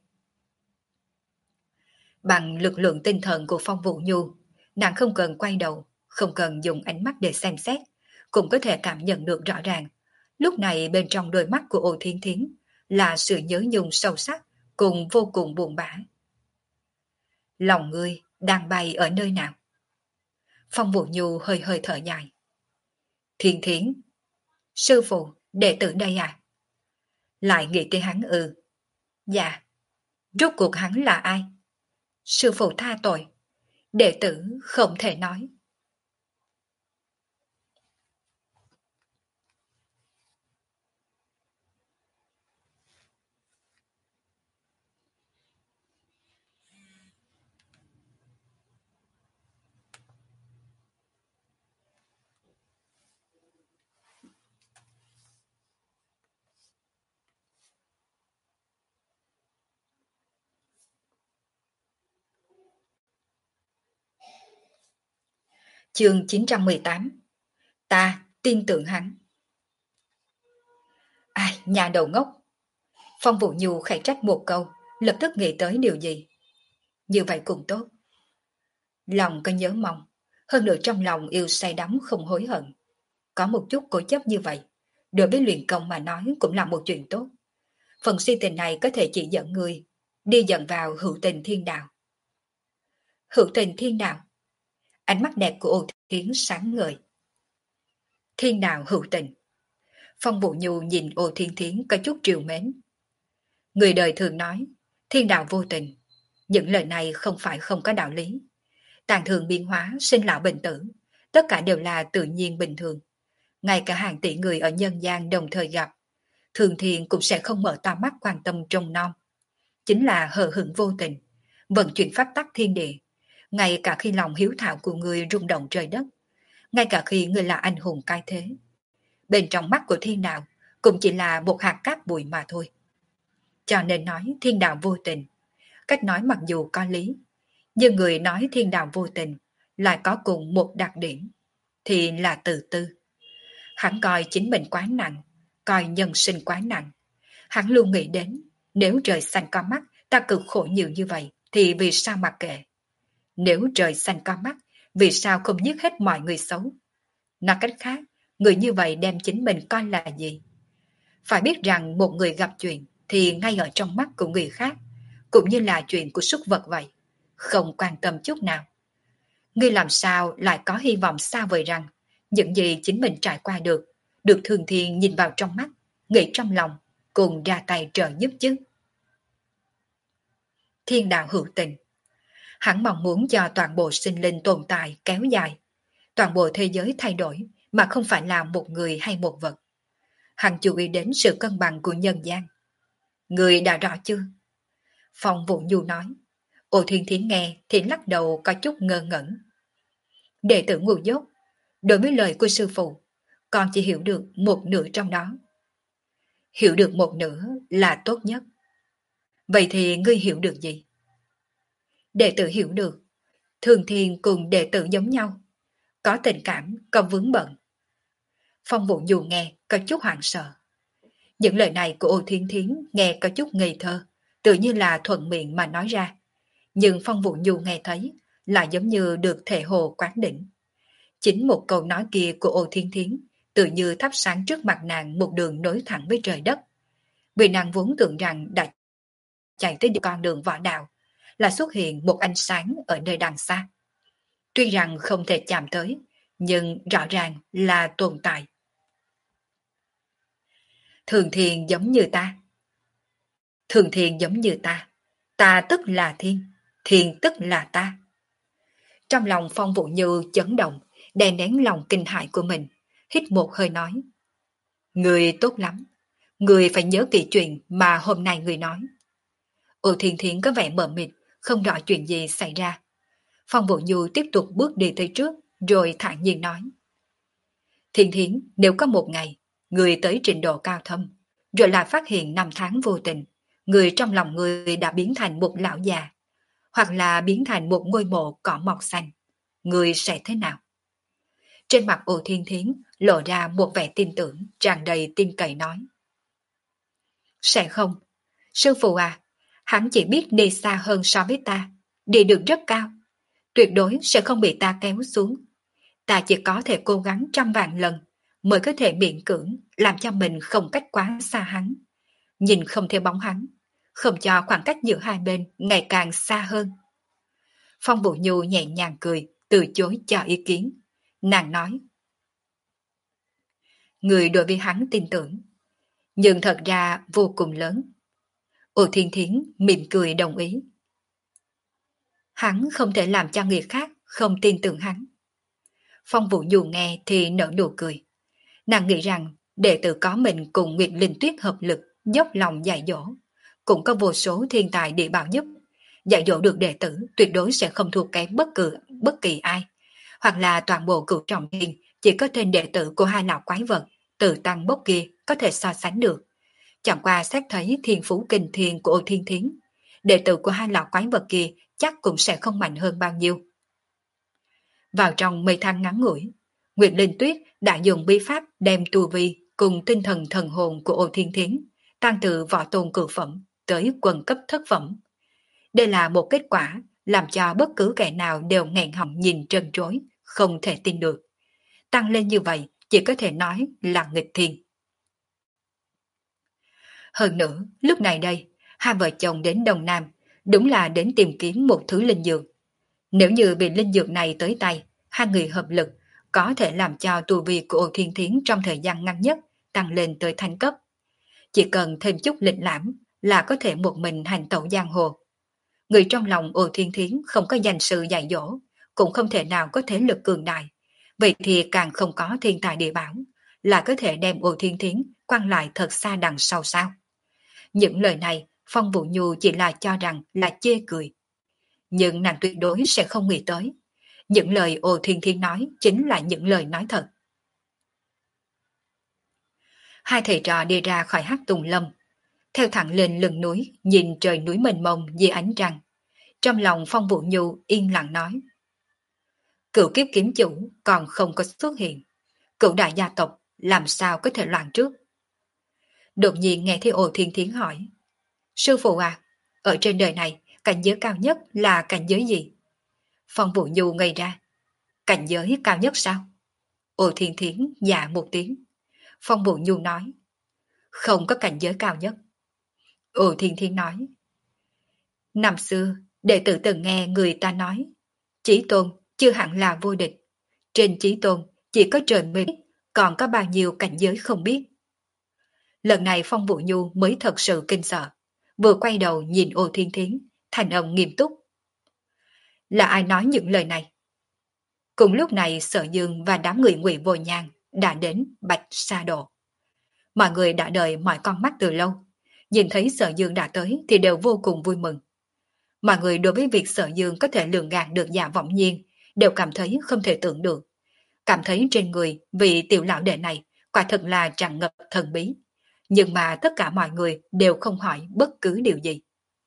Bằng lực lượng tinh thần của Phong Vũ Nhu, nàng không cần quay đầu, không cần dùng ánh mắt để xem xét, cũng có thể cảm nhận được rõ ràng. Lúc này bên trong đôi mắt của Ô Thiên Thiến là sự nhớ nhung sâu sắc cùng vô cùng buồn bã. Lòng ngươi đang bay ở nơi nào? Phong Vũ Nhu hơi hơi thở dài. Thiên Thiến, sư phụ, đệ tử đây à? Lại nghĩ tới hắn ư? Dạ, rốt cuộc hắn là ai? Sư phụ tha tội, đệ tử không thể nói. Chương chín trăm mười tám. Ta tin tưởng hắn. Ai, nhà đầu ngốc. Phong Vũ Nhu khẽ trách một câu, lập tức nghĩ tới điều gì. Như vậy cũng tốt. Lòng có nhớ mong, hơn nữa trong lòng yêu say đắm không hối hận. Có một chút cố chấp như vậy, đối với luyện công mà nói cũng là một chuyện tốt. Phần si tình này có thể chỉ dẫn người đi dẫn vào hữu tình thiên đạo. Hữu tình thiên đạo. Ánh mắt đẹp của Ô Thiến sáng ngời. Thiên đạo hữu tình. Phong Vũ Nhu nhìn Ô Thiên Thiến có chút triều mến. Người đời thường nói, thiên đạo vô tình. Những lời này không phải không có đạo lý. Tàn thường biến hóa, sinh lão bệnh tử, tất cả đều là tự nhiên bình thường. Ngay cả hàng tỷ người ở nhân gian đồng thời gặp, thường thiện cũng sẽ không mở to mắt quan tâm trông nom. Chính là hờ hững vô tình, vận chuyển pháp tắc thiên địa. Ngay cả khi lòng hiếu thảo của người rung động trời đất, ngay cả khi người là anh hùng cai thế, bên trong mắt của thiên đạo cũng chỉ là một hạt cát bụi mà thôi. Cho nên nói thiên đạo vô tình, cách nói mặc dù có lý, nhưng người nói thiên đạo vô tình lại có cùng một đặc điểm, thì là tự tư. Hắn coi chính mình quá nặng, coi nhân sinh quá nặng. Hắn luôn nghĩ đến, nếu trời xanh có mắt, ta cực khổ nhiều như vậy, thì vì sao mặc kệ? Nếu trời xanh có mắt, vì sao không giết hết mọi người xấu? Nói cách khác, người như vậy đem chính mình coi là gì? Phải biết rằng một người gặp chuyện thì ngay ở trong mắt của người khác, cũng như là chuyện của súc vật vậy, không quan tâm chút nào. Ngươi làm sao lại có hy vọng xa vời rằng những gì chính mình trải qua được, được Thường Thiên nhìn vào trong mắt, nghĩ trong lòng, cùng ra tay trợ giúp chứ? Thiên đạo hữu tình. Hắn mong muốn cho toàn bộ sinh linh tồn tại kéo dài, toàn bộ thế giới thay đổi mà không phải là một người hay một vật. Hắn chú ý đến sự cân bằng của nhân gian. Người đã rõ chưa? Phong Vũ Nhu nói. Ô Thiên Thiến nghe thì lắc đầu có chút ngơ ngẩn. Đệ tử ngu dốt, đối với lời của sư phụ, con chỉ hiểu được một nửa trong đó. Hiểu được một nửa là tốt nhất. Vậy thì ngươi hiểu được gì? Đệ tử hiểu được, Thường Thiên cùng đệ tử giống nhau, có tình cảm, có vướng bận. Phong Vũ Nhu nghe có chút hoảng sợ. Những lời này của Ô Thiên Thiến nghe có chút ngây thơ, tự như là thuận miệng mà nói ra. Nhưng Phong Vũ Nhu nghe thấy là giống như được thể hồ quán đỉnh. Chính một câu nói kia của Ô Thiên Thiến tự như thắp sáng trước mặt nàng một đường nối thẳng với trời đất. Vì nàng vốn tưởng rằng đã chạy tới con đường võ đạo, là xuất hiện một ánh sáng ở nơi đằng xa. Tuy rằng không thể chạm tới, nhưng rõ ràng là tồn tại. Thường Thiên giống như ta. Thường Thiên giống như ta. Ta tức là thiên, thiên tức là ta. Trong lòng Phong Vũ Như chấn động, đè nén lòng kinh hại của mình, hít một hơi nói. Người tốt lắm, người phải nhớ kỹ chuyện mà hôm nay người nói. Ô Thiên Thiến có vẻ mờ mịt, không rõ chuyện gì xảy ra. Phong Vũ Nhu tiếp tục bước đi tới trước, rồi thản nhiên nói. Thiên Thiến, nếu có một ngày, người tới trình độ cao thâm, rồi lại phát hiện năm tháng vô tình, người trong lòng người đã biến thành một lão già, hoặc là biến thành một ngôi mộ cỏ mọc xanh, người sẽ thế nào? Trên mặt Ô Thiên Thiến lộ ra một vẻ tin tưởng, tràn đầy tin cậy nói. Sẽ không. Sư phụ à, hắn chỉ biết đi xa hơn so với ta, đi được rất cao. Tuyệt đối sẽ không bị ta kéo xuống. Ta chỉ có thể cố gắng trăm vạn lần mới có thể miễn cưỡng làm cho mình không cách quá xa hắn. Nhìn không theo bóng hắn, không cho khoảng cách giữa hai bên ngày càng xa hơn. Phong Vũ Nhu nhẹ nhàng cười, từ chối cho ý kiến. Nàng nói. Người đối với hắn tin tưởng, nhưng thật ra vô cùng lớn. Ô Thiên Thiến mỉm cười đồng ý. Hắn không thể làm cho người khác không tin tưởng hắn. Phong Vũ Nhu nghe thì nở nụ cười. Nàng nghĩ rằng đệ tử có mình cùng Nguyệt Linh Tuyết hợp lực dốc lòng dạy dỗ, cũng có vô số thiên tài địa bảo giúp. Dạy dỗ được đệ tử tuyệt đối sẽ không thua kém bất cứ bất kỳ ai. Hoặc là toàn bộ cửu trọng thiên chỉ có tên đệ tử của hai lão quái vật Từ Tăng Bốc kia có thể so sánh được. Chẳng qua xét thấy thiên phú kinh thiên của Ô Thiên Thiến, đệ tử của hai lão quái vật kia chắc cũng sẽ không mạnh hơn bao nhiêu. Vào trong mây than ngắn ngủi, Nguyệt Linh Tuyết đã dùng bí pháp đem tu vi cùng tinh thần thần hồn của Ô Thiên Thiến tăng từ võ tôn cửu phẩm tới quần cấp thất phẩm. Đây là một kết quả làm cho bất cứ kẻ nào đều nghẹn họng nhìn trân trối, không thể tin được. Tăng lên như vậy chỉ có thể nói là nghịch thiên. Hơn nữa, lúc này đây, hai vợ chồng đến Đông Nam đúng là đến tìm kiếm một thứ linh dược. Nếu như bị linh dược này tới tay, hai người hợp lực có thể làm cho tu vi của Ô Thiên Thiến trong thời gian ngắn nhất tăng lên tới thánh cấp. Chỉ cần thêm chút lịch lãm là có thể một mình hành tẩu giang hồ. Người trong lòng Ô Thiên Thiến không có danh sự dạy dỗ, cũng không thể nào có thế lực cường đại. Vậy thì càng không có thiên tài địa bảo, là có thể đem Ô Thiên Thiến quăng lại thật xa đằng sau sao. Những lời này Phong Vũ Nhu chỉ là cho rằng là chê cười. Nhưng nàng tuyệt đối sẽ không nghĩ tới. Những lời Ô Thiên Thiến nói chính là những lời nói thật. Hai thầy trò đi ra khỏi Hắc Tùng Lâm, theo thẳng lên lưng núi, nhìn trời núi mênh mông dưới ánh trăng. Trong lòng Phong Vũ Nhu yên lặng nói. Cửu kiếp kiếm chủ còn không có xuất hiện. Cửu đại gia tộc làm sao có thể loạn trước. Đột nhiên nghe thấy Ô Thiên Thiến hỏi. Sư phụ à, ở trên đời này cảnh giới cao nhất là cảnh giới gì? Phong Vũ Nhu ngây ra. Cảnh giới cao nhất sao? Ô Thiên Thiến dạ một tiếng. Phong Vũ Nhu nói. Không có cảnh giới cao nhất. Ô Thiên Thiến nói. Năm xưa, đệ tử từng nghe người ta nói. Chí tôn chưa hẳn là vô địch. Trên chí tôn, chỉ có trời mới biết, còn có bao nhiêu cảnh giới không biết. Lần này Phong Vũ Nhu mới thật sự kinh sợ, vừa quay đầu nhìn Ô Thiên Thiến, thành âm nghiêm túc. Là ai nói những lời này? Cùng lúc này Sở Dương và đám người Ngụy Vô Nhan đã đến Bạch Sa Độ. Mọi người đã đợi mọi con mắt từ lâu, nhìn thấy Sở Dương đã tới thì đều vô cùng vui mừng. Mọi người đối với việc Sở Dương có thể lường gạt được Dạ Vọng Nhiên đều cảm thấy không thể tưởng được. Cảm thấy trên người vị tiểu lão đệ này quả thật là tràn ngập thần bí. Nhưng mà tất cả mọi người đều không hỏi bất cứ điều gì.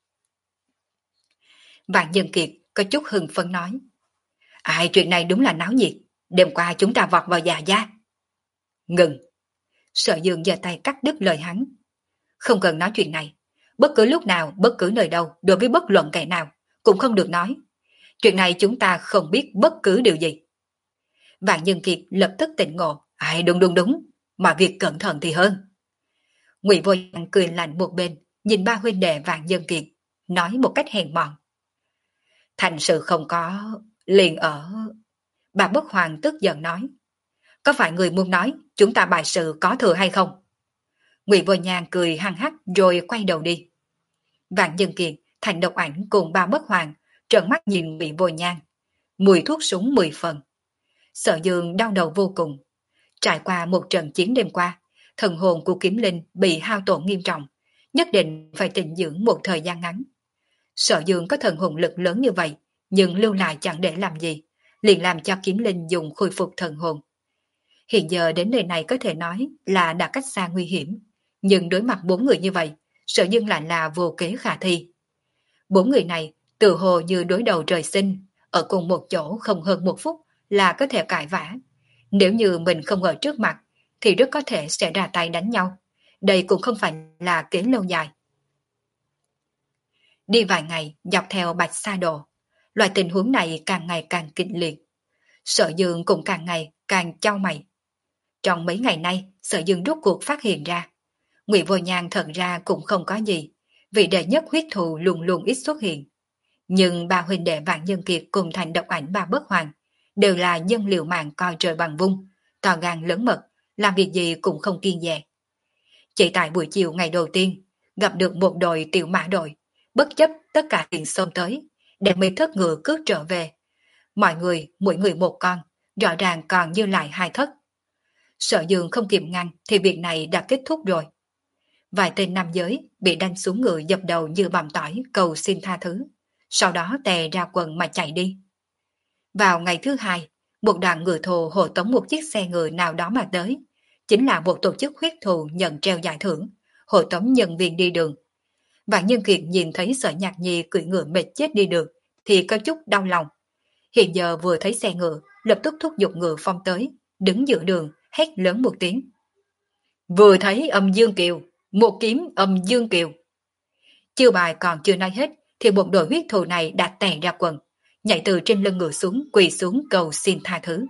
Vạn Nhân Kiệt có chút hưng phấn nói. Ai, chuyện này đúng là náo nhiệt. Đêm qua chúng ta vọt vào già gia. Ngừng. Sở Dương giơ tay cắt đứt lời hắn. Không cần nói chuyện này. Bất cứ lúc nào, bất cứ nơi đâu, đối với bất luận kẻ nào, cũng không được nói. Chuyện này chúng ta không biết bất cứ điều gì. Vạn Nhân Kiệt lập tức tỉnh ngộ. Ai, đúng đúng đúng. Mà việc cẩn thận thì hơn. Ngụy Vô Nhan cười lạnh một bên, nhìn ba huynh đệ Vạn Nhân Kiệt, nói một cách hèn mọn. Thành sự không có, liền ở... Bà Bất Hoàng tức giận nói. Có phải người muốn nói chúng ta bài sự có thừa hay không? Ngụy Vô Nhan cười hăng hắc rồi quay đầu đi. Vạn Nhân Kiệt, Thành Độc Ảnh cùng ba Bất Hoàng trợn mắt nhìn Ngụy Vô Nhan. Mùi thuốc súng mười phần. Sở Dương đau đầu vô cùng. Trải qua một trận chiến đêm qua, thần hồn của Kiếm Linh bị hao tổn nghiêm trọng, nhất định phải tịnh dưỡng một thời gian ngắn. Sở Dương có thần hồn lực lớn như vậy, nhưng lưu lại chẳng để làm gì, liền làm cho Kiếm Linh dùng khôi phục thần hồn. Hiện giờ đến nơi này có thể nói là đã cách xa nguy hiểm, nhưng đối mặt bốn người như vậy, Sở Dương lại là vô kế khả thi. Bốn người này tự hồ như đối đầu trời sinh, ở cùng một chỗ không hơn một phút là có thể cãi vã. Nếu như mình không ở trước mặt, thì rất có thể sẽ ra tay đánh nhau. Đây cũng không phải là kế lâu dài. Đi vài ngày dọc theo Bạch Sa Độ, loại tình huống này càng ngày càng kịch liệt. Sở Dương cũng càng ngày càng chau mày. Trong mấy ngày nay, Sở Dương rốt cuộc phát hiện ra, Ngụy Vô Nhan thật ra cũng không có gì, vị đệ nhất huyết thù luôn luôn ít xuất hiện. Nhưng ba huynh đệ Vạn Nhân Kiệt cùng Thành Độc Ảnh ba Bất Hoàng đều là dân liều mạng coi trời bằng vung, to gan lớn mật, làm việc gì cũng không kiêng dè. Chỉ tại buổi chiều ngày đầu tiên, gặp được một đội tiểu mã đội, bất chấp tất cả tiền xông tới, đem mấy thất ngựa cướp trở về. Mọi người, mỗi người một con, rõ ràng còn dư lại hai thất. Sở Dương không kịp ngăn thì việc này đã kết thúc rồi. Vài tên nam giới bị đánh xuống ngựa dập đầu như bằm tỏi cầu xin tha thứ, sau đó tè ra quần mà chạy đi. Vào ngày thứ hai, một đoàn ngựa thồ hộ tống một chiếc xe ngựa nào đó mà tới, chính là một tổ chức huyết thù nhận treo giải thưởng, hộ tống nhân viên đi đường. Vạn Nhân Kiệt nhìn thấy Sở Nhạc Nhi cưỡi ngựa mệt chết đi được, thì có chút đau lòng. Hiện giờ vừa thấy xe ngựa, lập tức thúc giục ngựa phong tới, đứng giữa đường, hét lớn một tiếng. Vừa thấy âm Dương Kiều, một kiếm âm Dương Kiều. Chiêu bài còn chưa nói hết, thì một đội huyết thù này đã tè ra quần, nhảy từ trên lưng ngựa xuống, quỳ xuống cầu xin tha thứ.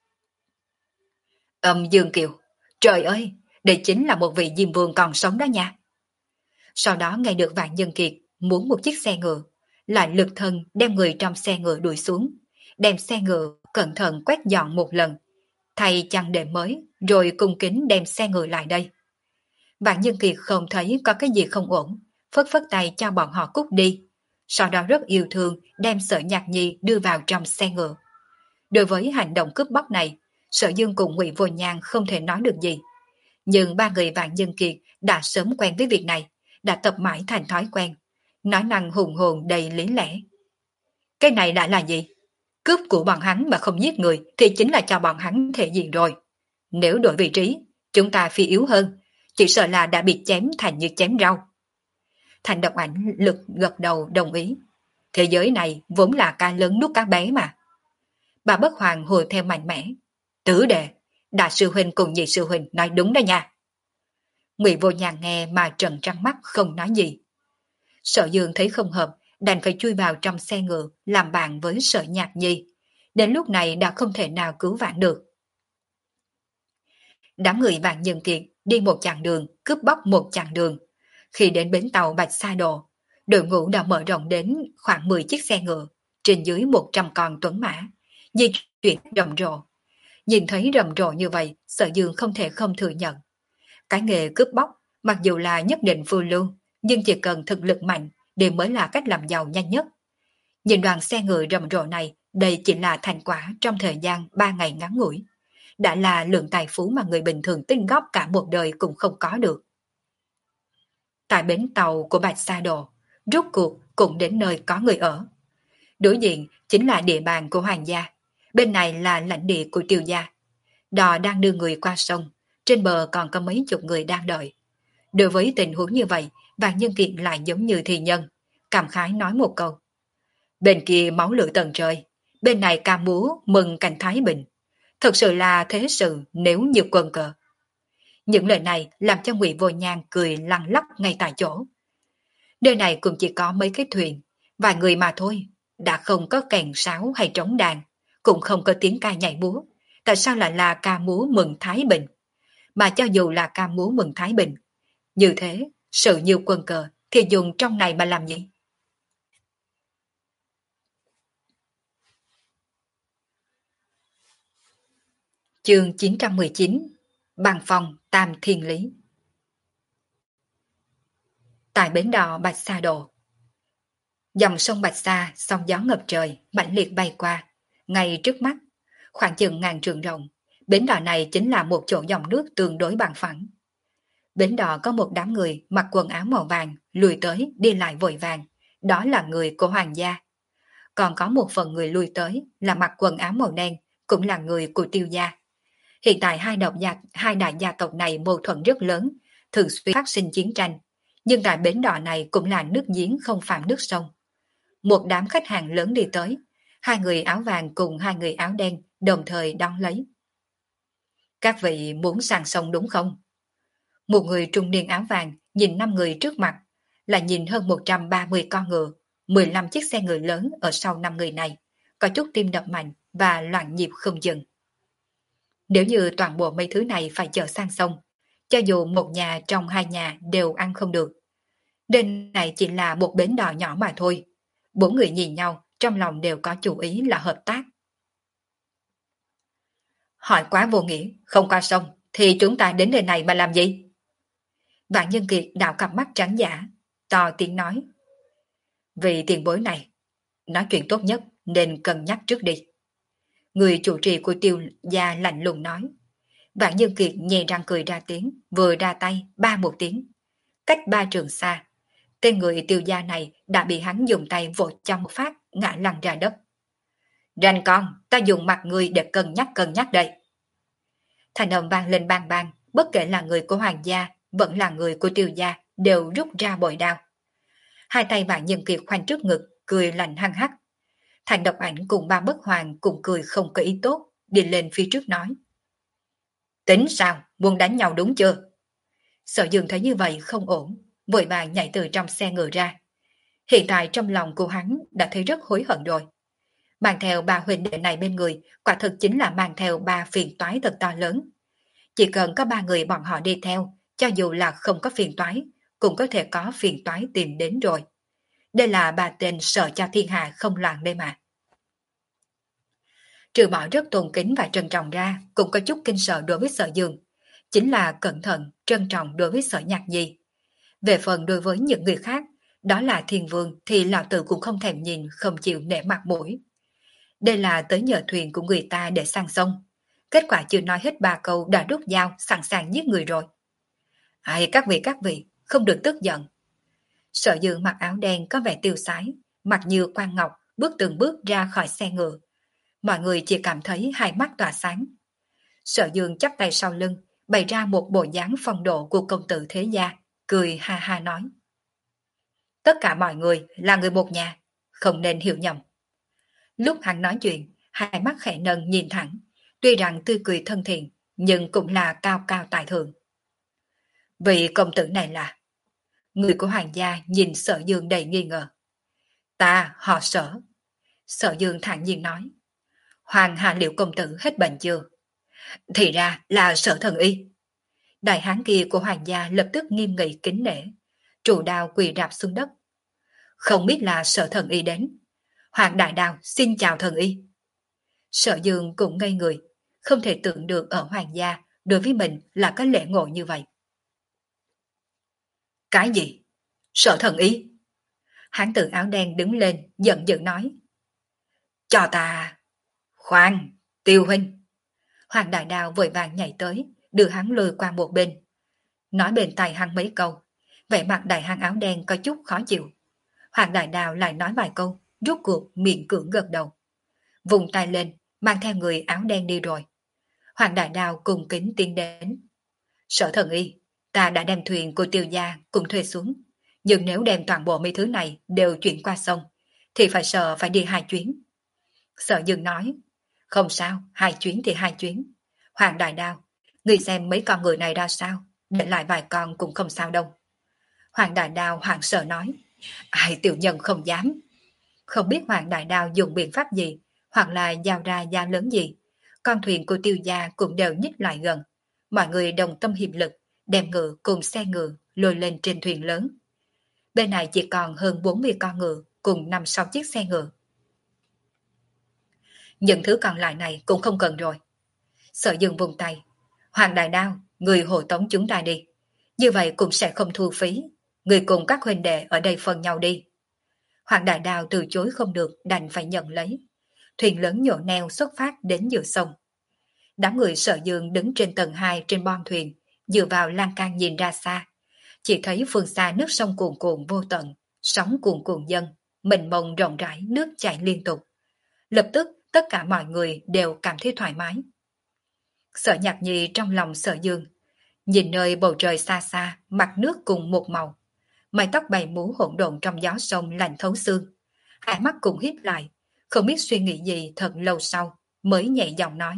Âm Dương Kiều, trời ơi, đây chính là một vị diêm vương còn sống đó nha. Sau đó nghe được Vạn Nhân Kiệt muốn một chiếc xe ngựa, lại lực thân đem người trong xe ngựa đuổi xuống, đem xe ngựa cẩn thận quét dọn một lần, thay chăn đệm mới, rồi cung kính đem xe ngựa lại đây. Vạn Nhân Kiệt không thấy có cái gì không ổn, phất phất tay cho bọn họ cút đi, sau đó rất yêu thương đem Sở Nhạc Nhi đưa vào trong xe ngựa. Đối với hành động cướp bóc này, Sở Dương cùng Ngụy Vô Nhan không thể nói được gì, nhưng ba người Vạn Nhân Kiệt đã sớm quen với việc này, đã tập mãi thành thói quen, nói năng hùng hồn đầy lý lẽ. Cái này đã là gì? Cướp của bọn hắn mà không giết người thì chính là cho bọn hắn thể diện rồi. Nếu đổi vị trí, chúng ta phi yếu hơn, chỉ sợ là đã bị chém thành như chém rau. Thành Độc Ảnh lực gật đầu đồng ý. Thế giới này vốn là cá lớn nuốt cá bé mà. Bà Bất Hoàng hồi theo mạnh mẽ. Tứ đệ, đại sư huynh cùng nhị sư huynh nói đúng đó nha. Ngụy Vô Nhan nghe mà trợn trắng mắt không nói gì. Sở Dương thấy không hợp, đành phải chui vào trong xe ngựa làm bạn với Sở Nhạc Nhi. Đến lúc này đã không thể nào cứu vãn được. Đám người Vạn Nhân Kiệt đi một chặng đường, cướp bóc một chặng đường. Khi đến bến tàu Bạch Sa Độ, đội ngũ đã mở rộng đến khoảng mười chiếc xe ngựa, trên dưới một trăm con tuấn mã, di chuyển rầm rộ. Nhìn thấy rầm rộ như vậy, Sở Dương không thể không thừa nhận. Cái nghề cướp bóc, mặc dù là nhất định phiêu lưu, nhưng chỉ cần thực lực mạnh để mới là cách làm giàu nhanh nhất. Nhìn đoàn xe ngựa rầm rộ này, đây chỉ là thành quả trong thời gian ba ngày ngắn ngủi. Đã là lượng tài phú mà người bình thường tích góp cả một đời cũng không có được. Tại bến tàu của Bạch Sa Đồ, rốt cuộc cũng đến nơi có người ở. Đối diện chính là địa bàn của Hoàng gia, bên này là lãnh địa của Tiêu gia. Đò đang đưa người qua sông, trên bờ còn có mấy chục người đang đợi. Đối với tình huống như vậy, Vạn Nhân Kiệt lại giống như thì nhân, cảm khái nói một câu. Bên kia máu lửa tận trời, bên này ca múa mừng cảnh thái bình. Thật sự là thế sự nếu như quân cờ. Những lời này làm cho Ngụy Vô Nhan cười lăn lóc ngay tại chỗ. Nơi này cũng chỉ có mấy cái thuyền, vài người mà thôi, đã không có kèn sáo hay trống đàn, cũng không có tiếng ca nhảy múa. Tại sao lại là ca múa mừng Thái Bình? Mà cho dù là ca múa mừng Thái Bình, như thế, sự như quân cờ thì dùng trong này mà làm gì? Chương chín trăm mười chín Bằng phòng Tam Thiên Lý. Tại bến đò Bạch Sa Đồ, dòng sông Bạch Sa sóng gió ngập trời mãnh liệt bay qua, ngay trước mắt, khoảng chừng ngàn trượng rộng. Bến đò này chính là một chỗ dòng nước tương đối bằng phẳng. Bến đò có một đám người mặc quần áo màu vàng lùi tới đi lại vội vàng, đó là người của Hoàng gia. Còn có một phần người lùi tới là mặc quần áo màu đen, cũng là người của Tiêu gia. Hiện tại hai độc gia, hai đại gia tộc này mâu thuẫn rất lớn, thường xuyên phát sinh chiến tranh. Nhưng tại bến đò này cũng là nước giếng không phạm nước sông. Một đám khách hàng lớn đi tới, hai người áo vàng cùng hai người áo đen đồng thời đón lấy. Các vị muốn sang sông đúng không? Một người trung niên áo vàng nhìn năm người trước mặt, là nhìn hơn một trăm ba mươi con ngựa, mười lăm chiếc xe ngựa lớn ở sau năm người này, có chút tim đập mạnh và loạn nhịp không dừng. Nếu như toàn bộ mấy thứ này phải chở sang sông, cho dù một nhà trong hai nhà đều ăn không được. Đêm này chỉ là một bến đò nhỏ mà thôi. Bốn người nhìn nhau, trong lòng đều có chủ ý là hợp tác. Hỏi quá vô nghĩa, không qua sông, thì chúng ta đến nơi này mà làm gì? Vạn Nhân Kiệt đảo cặp mắt trắng giả, to tiếng nói. Vì tiền bối này, nói chuyện tốt nhất nên cân nhắc trước đi. Người chủ trì của Tiêu gia lạnh lùng nói. Vạn Nhân Kiệt nhẹ răng cười ra tiếng, vừa ra tay, ba một tiếng. Cách ba trường xa, tên người Tiêu gia này đã bị hắn dùng tay vỗ cho một phát, ngã lăn ra đất. Rành con, ta dùng mặt người để cân nhắc cân nhắc đây. Thành âm vang lên bang bang, bất kể là người của Hoàng gia, vẫn là người của Tiêu gia, đều rút ra bội đao. Hai tay Vạn Nhân Kiệt khoanh trước ngực, cười lạnh hăng hắc. Thành Độc Ảnh cùng ba bất hoàng cùng cười không có ý tốt, đi lên phía trước nói. Tính sao, muốn đánh nhau đúng chưa? Sở Dương thấy như vậy không ổn, vội vàng nhảy từ trong xe ngựa ra. Hiện tại trong lòng của hắn đã thấy rất hối hận rồi. Mang theo ba huynh đệ này bên người, quả thực chính là mang theo ba phiền toái thật to lớn. Chỉ cần có ba người bọn họ đi theo, cho dù là không có phiền toái, cũng có thể có phiền toái tìm đến rồi. Đây là ba tên sợ cho thiên hạ không loạn đây mà. Trừ bỏ rất tôn kính và trân trọng ra, cũng có chút kinh sợ đối với Sở Dương. Chính là cẩn thận, trân trọng đối với Sở Nhạc Nhi. Về phần đối với những người khác, đó là Thiên Vương thì lão tử cũng không thèm nhìn, không chịu nể mặt mũi. Đây là tới nhờ thuyền của người ta để sang sông. Kết quả chưa nói hết ba câu đã rút dao sẵn sàng giết người rồi. Ai các vị các vị, không được tức giận. Sở Dương mặc áo đen có vẻ tiêu sái, mặt như quan ngọc, bước từng bước ra khỏi xe ngựa. Mọi người chỉ cảm thấy hai mắt tỏa sáng. Sở Dương chắp tay sau lưng, bày ra một bộ dáng phong độ của công tử thế gia, cười ha ha nói. Tất cả mọi người là người một nhà, không nên hiểu nhầm. Lúc hắn nói chuyện, hai mắt khẽ nâng nhìn thẳng, tuy rằng tươi cười thân thiện, nhưng cũng là cao cao tại thượng. Vị công tử này là... Người của Hoàng gia nhìn Sở Dương đầy nghi ngờ. Ta họ Sở. Sở Dương thản nhiên nói. Hoàng Hà Liệu công tử hết bệnh chưa? Thì ra là Sở thần y. Đại hán kia của Hoàng gia lập tức nghiêm nghị kính nể, trụ đao quỳ rạp xuống đất. Không biết là Sở thần y đến. Hoàng đại đao xin chào thần y. Sở Dương cũng ngây người, không thể tưởng được ở hoàng gia đối với mình là có lễ ngộ như vậy. Cái gì? Sở thần ý? Hán tử áo đen đứng lên, giận dữ nói. Cho ta... Khoan, Tiêu huynh. Hoàng Đại Đao vội vàng nhảy tới, đưa hắn lùi qua một bên. Nói bên tai hắn mấy câu, vẻ mặt đại hán áo đen có chút khó chịu. Hoàng Đại Đao lại nói vài câu, rút cuộc miệng cưỡng gật đầu. Vùng tay lên, mang theo người áo đen đi rồi. Hoàng Đại Đao cùng kính tiến đến. Sở thần y, ta đã đem thuyền của Tiêu gia cùng thuê xuống. Nhưng nếu đem toàn bộ mấy thứ này đều chuyển qua sông, thì phải sợ phải đi hai chuyến. Sở Dương nói, không sao, hai chuyến thì hai chuyến. Hoàng Đại Đao, người xem mấy con người này ra sao, để lại vài con cũng không sao đâu. Hoàng Đại Đao hoảng sợ nói, ai tiểu nhân không dám. Không biết Hoàng Đại Đao dùng biện pháp gì, hoặc là giao ra giá lớn gì. Con thuyền của Tiêu gia cũng đều nhích lại gần. Mọi người đồng tâm hiệp lực, đem ngựa cùng xe ngựa lôi lên trên thuyền lớn. Bên này chỉ còn hơn bốn mươi con ngựa cùng năm sáu chiếc xe ngựa. Những thứ còn lại này cũng không cần rồi. Sở Dương vùng tay. Hoàng Đại Đao, người hộ tống chúng ta đi. Như vậy cũng sẽ không thu phí. Người cùng các huynh đệ ở đây phân nhau đi. Hoàng Đại Đao từ chối không được, đành phải nhận lấy. Thuyền lớn nhổ neo xuất phát đến giữa sông. Đám người Sở Dương đứng trên tầng hai trên bon thuyền, dựa vào lan can nhìn ra xa. Chỉ thấy phương xa nước sông cuồn cuộn vô tận, sóng cuồn cuộn dâng, mênh mông rộng rãi, nước chảy liên tục. Lập tức tất cả mọi người đều cảm thấy thoải mái. Sở Nhạc Nhi trong lòng Sở Dương, nhìn nơi bầu trời xa xa, mặt nước cùng một màu. Mái tóc bay múa hỗn độn trong gió sông lạnh thấu xương. Hai mắt cùng híp lại, không biết suy nghĩ gì thật lâu sau, mới nhẹ giọng nói.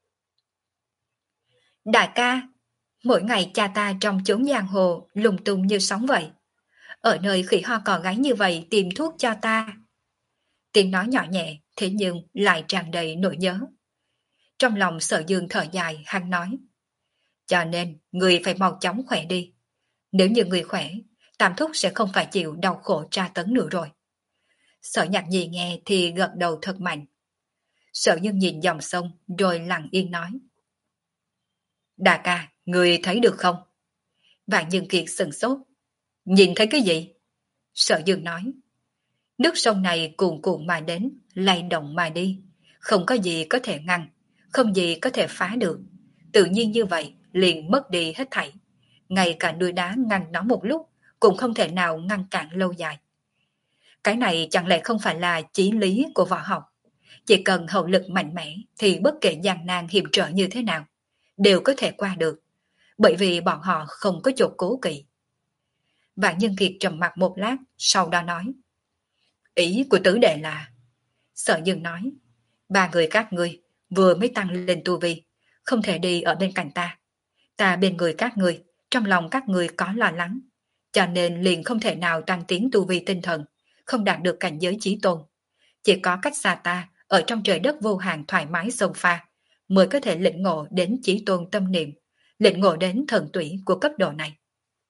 Đại ca, mỗi ngày cha ta trong chốn giang hồ lùng tung như sóng vậy. Ở nơi khỉ ho cò gáy như vậy tìm thuốc cho ta. Tiếng nói nhỏ nhẹ, thế nhưng lại tràn đầy nỗi nhớ. Trong lòng Sở Dương thở dài, hắn nói. Cho nên, người phải mau chóng khỏe đi. Nếu như người khỏe, Tam Thúc sẽ không phải chịu đau khổ tra tấn nữa rồi. Sở Nhạc Nhi nghe thì gật đầu thật mạnh. Sở Dương nhìn dòng sông rồi lặng yên nói. Đại ca, người thấy được không? Vạn Nhân Kiệt sừng sốt. Nhìn thấy cái gì? Sở Dương nói. Nước sông này cuồn cuộn mà đến, lay động mà đi. Không có gì có thể ngăn, không gì có thể phá được. Tự nhiên như vậy, liền mất đi hết thảy. Ngay cả núi đá ngăn nó một lúc, cũng không thể nào ngăn cản lâu dài. Cái này chẳng lẽ không phải là chí lý của võ học? Chỉ cần hậu lực mạnh mẽ, thì bất kể gian nan hiểm trở như thế nào, đều có thể qua được. Bởi vì bọn họ không có chỗ cố kỵ. Vạn Nhân Kiệt trầm mặt một lát, sau đó nói. Ý của tứ đệ là... Sở Dương nói, ba người các ngươi vừa mới tăng lên tu vi, không thể đi ở bên cạnh ta. Ta bên người các ngươi, trong lòng các ngươi có lo lắng, cho nên liền không thể nào tăng tiến tu vi tinh thần, không đạt được cảnh giới chí tôn. Chỉ có cách xa ta, ở trong trời đất vô hạn thoải mái sông pha, mới có thể lĩnh ngộ đến chí tôn tâm niệm, lĩnh ngộ đến thần tủy của cấp độ này.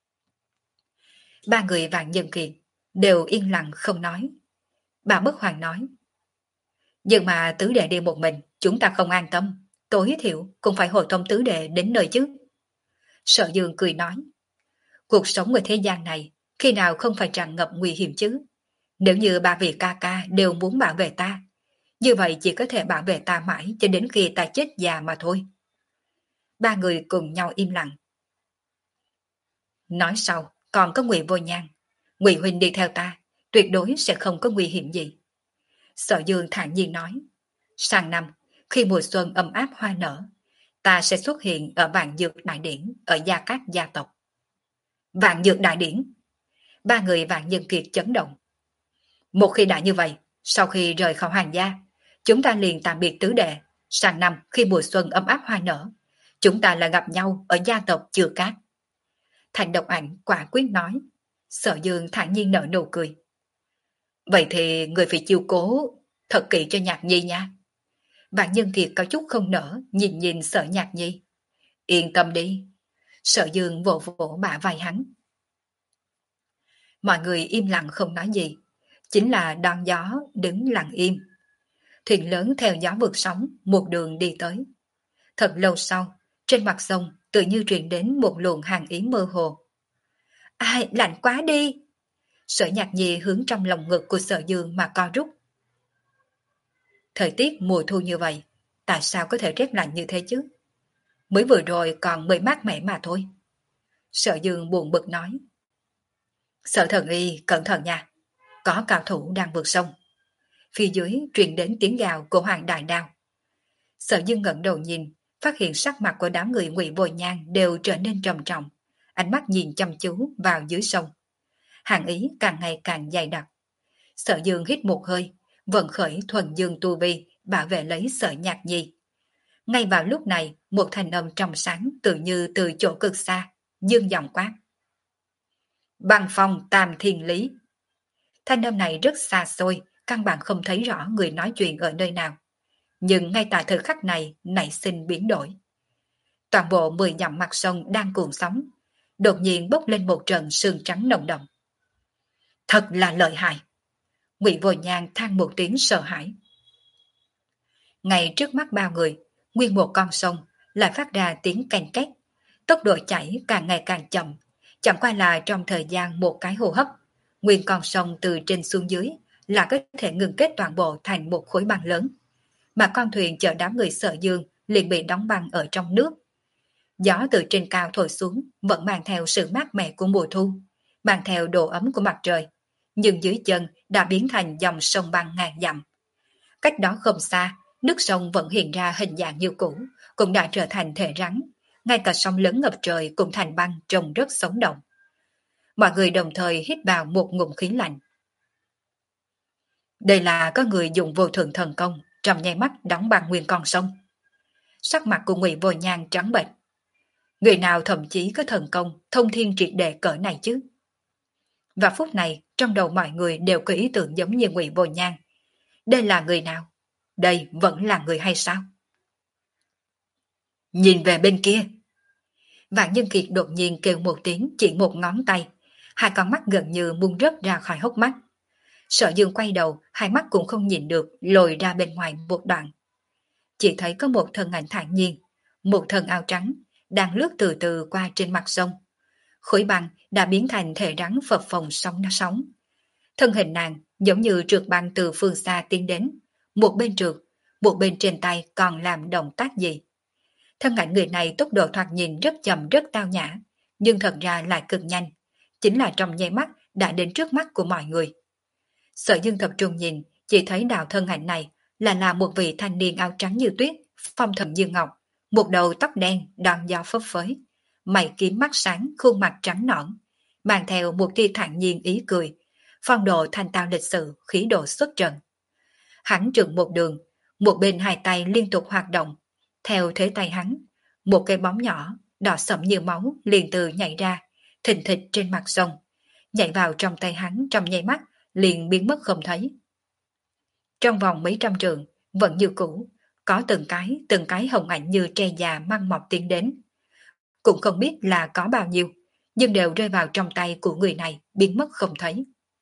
Ba người Vạn Nhân Kiệt đều yên lặng không nói. Bà Bất Hoàng nói. Nhưng mà tứ đệ đi một mình, chúng ta không an tâm. Tối thiểu cũng phải hội thông tứ đệ đến nơi chứ. Sở Dương cười nói. Cuộc sống ở thế gian này, khi nào không phải tràn ngập nguy hiểm chứ? Nếu như ba vị ca ca đều muốn bảo vệ ta, như vậy chỉ có thể bảo vệ ta mãi cho đến khi ta chết già mà thôi. Ba người cùng nhau im lặng. Nói sau, còn có Ngụy Vô Nhan. Ngụy huynh đi theo ta, tuyệt đối sẽ không có nguy hiểm gì. Sở Dương thản nhiên nói. Sang năm, khi mùa xuân ấm áp hoa nở, ta sẽ xuất hiện ở Vạn Dược Đại Điển ở Gia Cát gia tộc. Vạn Dược Đại Điển. Ba người Vạn Nhân Kiệt chấn động. Một khi đã như vậy, sau khi rời khỏi hoàng gia, chúng ta liền tạm biệt tứ đệ. Sang năm khi mùa xuân ấm áp hoa nở, chúng ta lại gặp nhau ở gia tộc Chừa Cát. Thành Độc Ảnh quả quyết nói. Sở Dương thản nhiên nở nụ cười. Vậy thì người phải chiêu cố thật kỹ cho Nhạc Nhi nha. Vạn Nhân Kiệt có chút không nở, nhìn nhìn Sở Nhạc Nhi. Yên tâm đi. Sở Dương vỗ vỗ bả vai hắn. Mọi người im lặng không nói gì, chính là đón gió đứng lặng im. Thuyền lớn theo gió vượt sóng, một đường đi tới. Thật lâu sau, trên mặt sông tự như truyền đến một luồng hàn ý mơ hồ. Ai, lạnh quá đi! Sở Nhạc Nhi hướng trong lòng ngực của Sở Dương mà co rút. Thời tiết mùa thu như vậy, tại sao có thể rét lạnh như thế chứ? Mới vừa rồi còn mới mát mẻ mà thôi. Sở Dương buồn bực nói. Sở Thần Y, cẩn thận nha, có cao thủ đang vượt sông. Phía dưới truyền đến tiếng gào của Hoàng Đại Đao. Sở Dương ngẩng đầu nhìn, phát hiện sắc mặt của đám người Ngụy Bồi Nhan đều trở nên trầm trọng, ánh mắt nhìn chăm chú vào dưới sông. Hàn ý càng ngày càng dày đặc. Sở Dương hít một hơi, vận khởi thuần dương tu vi, bảo vệ lấy Sở Nhạc Nhi. Ngay vào lúc này, một thanh âm trong sáng tự như từ chỗ cực xa, dương giọng quát. Băng phong tam thiên lý. Thanh âm này rất xa xôi, căn bản không thấy rõ người nói chuyện ở nơi nào. Nhưng ngay tại thời khắc này nảy sinh biến đổi. Toàn bộ mười dặm mặt sông đang cuộn sóng, đột nhiên bốc lên một trận sương trắng nồng đậm. Thật là lợi hại. Ngụy Vô Nhan than một tiếng sợ hãi. Ngay trước mắt bao người, nguyên một con sông lại phát ra tiếng canh két, tốc độ chảy càng ngày càng chậm, chẳng qua là trong thời gian một cái hô hấp, nguyên con sông từ trên xuống dưới là có thể ngừng kết toàn bộ thành một khối băng lớn, mà con thuyền chở đám người Sở Dương liền bị đóng băng ở trong nước. Gió từ trên cao thổi xuống vẫn mang theo sự mát mẻ của mùa thu, mang theo độ ấm của mặt trời, nhưng dưới chân đã biến thành dòng sông băng ngàn dặm. Cách đó không xa, nước sông vẫn hiện ra hình dạng như cũ, cũng đã trở thành thể rắn, ngay cả sóng lớn ngập trời cũng thành băng trông rất sống động. Mọi người đồng thời hít vào một ngụm khí lạnh. Đây là có người dùng vô thượng thần công trong nháy mắt đóng băng nguyên con sông. Sắc mặt của Ngụy Vô Nhan trắng bệch. Người nào thậm chí có thần công thông thiên triệt để cỡ này chứ? Và phút này trong đầu mọi người đều có ý tưởng giống như Ngụy Vô Nhan. Đây là người nào? Đây vẫn là người hay sao? Nhìn về bên kia. Vạn Nhân Kiệt đột nhiên kêu một tiếng, chỉ một ngón tay, hai con mắt gần như muốn rớt ra khỏi hốc mắt. Sở Dương quay đầu, hai mắt cũng không nhìn được, lồi ra bên ngoài một đoạn. Chỉ thấy có một thân ảnh thản nhiên, một thân áo trắng, đang lướt từ từ qua trên mặt sông. Khối băng đã biến thành thể rắn phập phồng sóng nó sóng. Thân hình nàng giống như trượt băng từ phương xa tiến đến, một bên trượt, một bên trên tay còn làm động tác gì. Thân ảnh người này tốc độ thoạt nhìn rất chậm rất tao nhã, nhưng thật ra lại cực nhanh, chính là trong nháy mắt đã đến trước mắt của mọi người. Sở Dương tập trung nhìn, chỉ thấy đạo thân ảnh này là là một vị thanh niên áo trắng như tuyết, phong thần như ngọc, một đầu tóc đen đón gió phấp phới, mày kiếm mắt sáng, khuôn mặt trắng nõn, mang theo một tia thản nhiên ý cười, phong độ thanh tao lịch sự, khí độ xuất trần. Hắn trừng một đường, một bên hai tay liên tục hoạt động, theo thế tay hắn, một cây bóng nhỏ đỏ sẫm như máu liền từ nhảy ra, thình thịch trên mặt sông, nhảy vào trong tay hắn trong nháy mắt liền biến mất không thấy. Trong vòng mấy trăm trượng vẫn như cũ, có từng cái từng cái hồng ảnh như tre già măng mọc tiến đến, cũng không biết là có bao nhiêu, nhưng đều rơi vào trong tay của người này biến mất không thấy.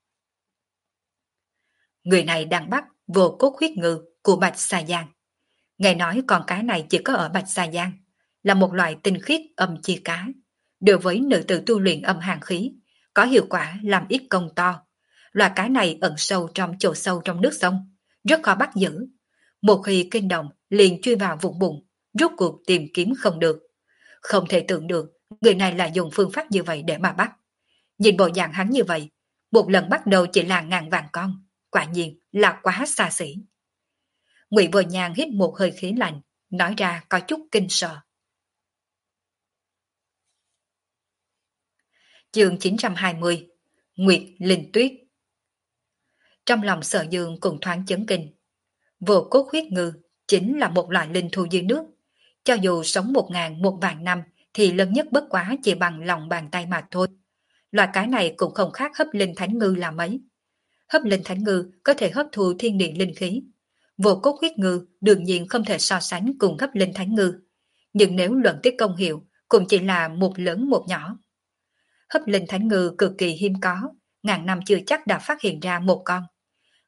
Người này đang bắt vô cốt huyết ngư của Bạch Sa Giang. Nghe nói con cá này chỉ có ở Bạch Sa Giang, là một loại tinh khiết âm chi cá. Đối với nữ tử tu luyện âm hàn khí, có hiệu quả làm ít công to. Loài cá này ẩn sâu trong chỗ sâu trong nước sông, rất khó bắt giữ. Một khi kinh động liền chui vào vùng bùn, rút cuộc tìm kiếm không được. Không thể tưởng được người này lại dùng phương pháp như vậy để mà bắt. Nhìn bộ dạng hắn như vậy, một lần bắt đầu chỉ là ngàn vạn con, quả nhiên là quá xa xỉ. Ngụy Vô Nhan hít một hơi khí lạnh, nói ra có chút kinh sợ. Chương chín trăm hai mươi, Nguyệt Linh Tuyết. Trong lòng Sở Dương cũng thoáng chấn kinh. Vô cốt huyết ngư chính là một loại linh thú dưới nước. Cho dù sống một ngàn một vạn năm thì lớn nhất bất quá chỉ bằng lòng bàn tay mà thôi. Loại cái này cũng không khác hấp linh thánh ngư là mấy. Hấp linh thánh ngư có thể hấp thu thiên địa linh khí. Vô cốt huyết ngư đương nhiên không thể so sánh cùng hấp linh thánh ngư. Nhưng nếu luận tới công hiệu cũng chỉ là một lớn một nhỏ. Hấp linh thánh ngư cực kỳ hiếm có, ngàn năm chưa chắc đã phát hiện ra một con.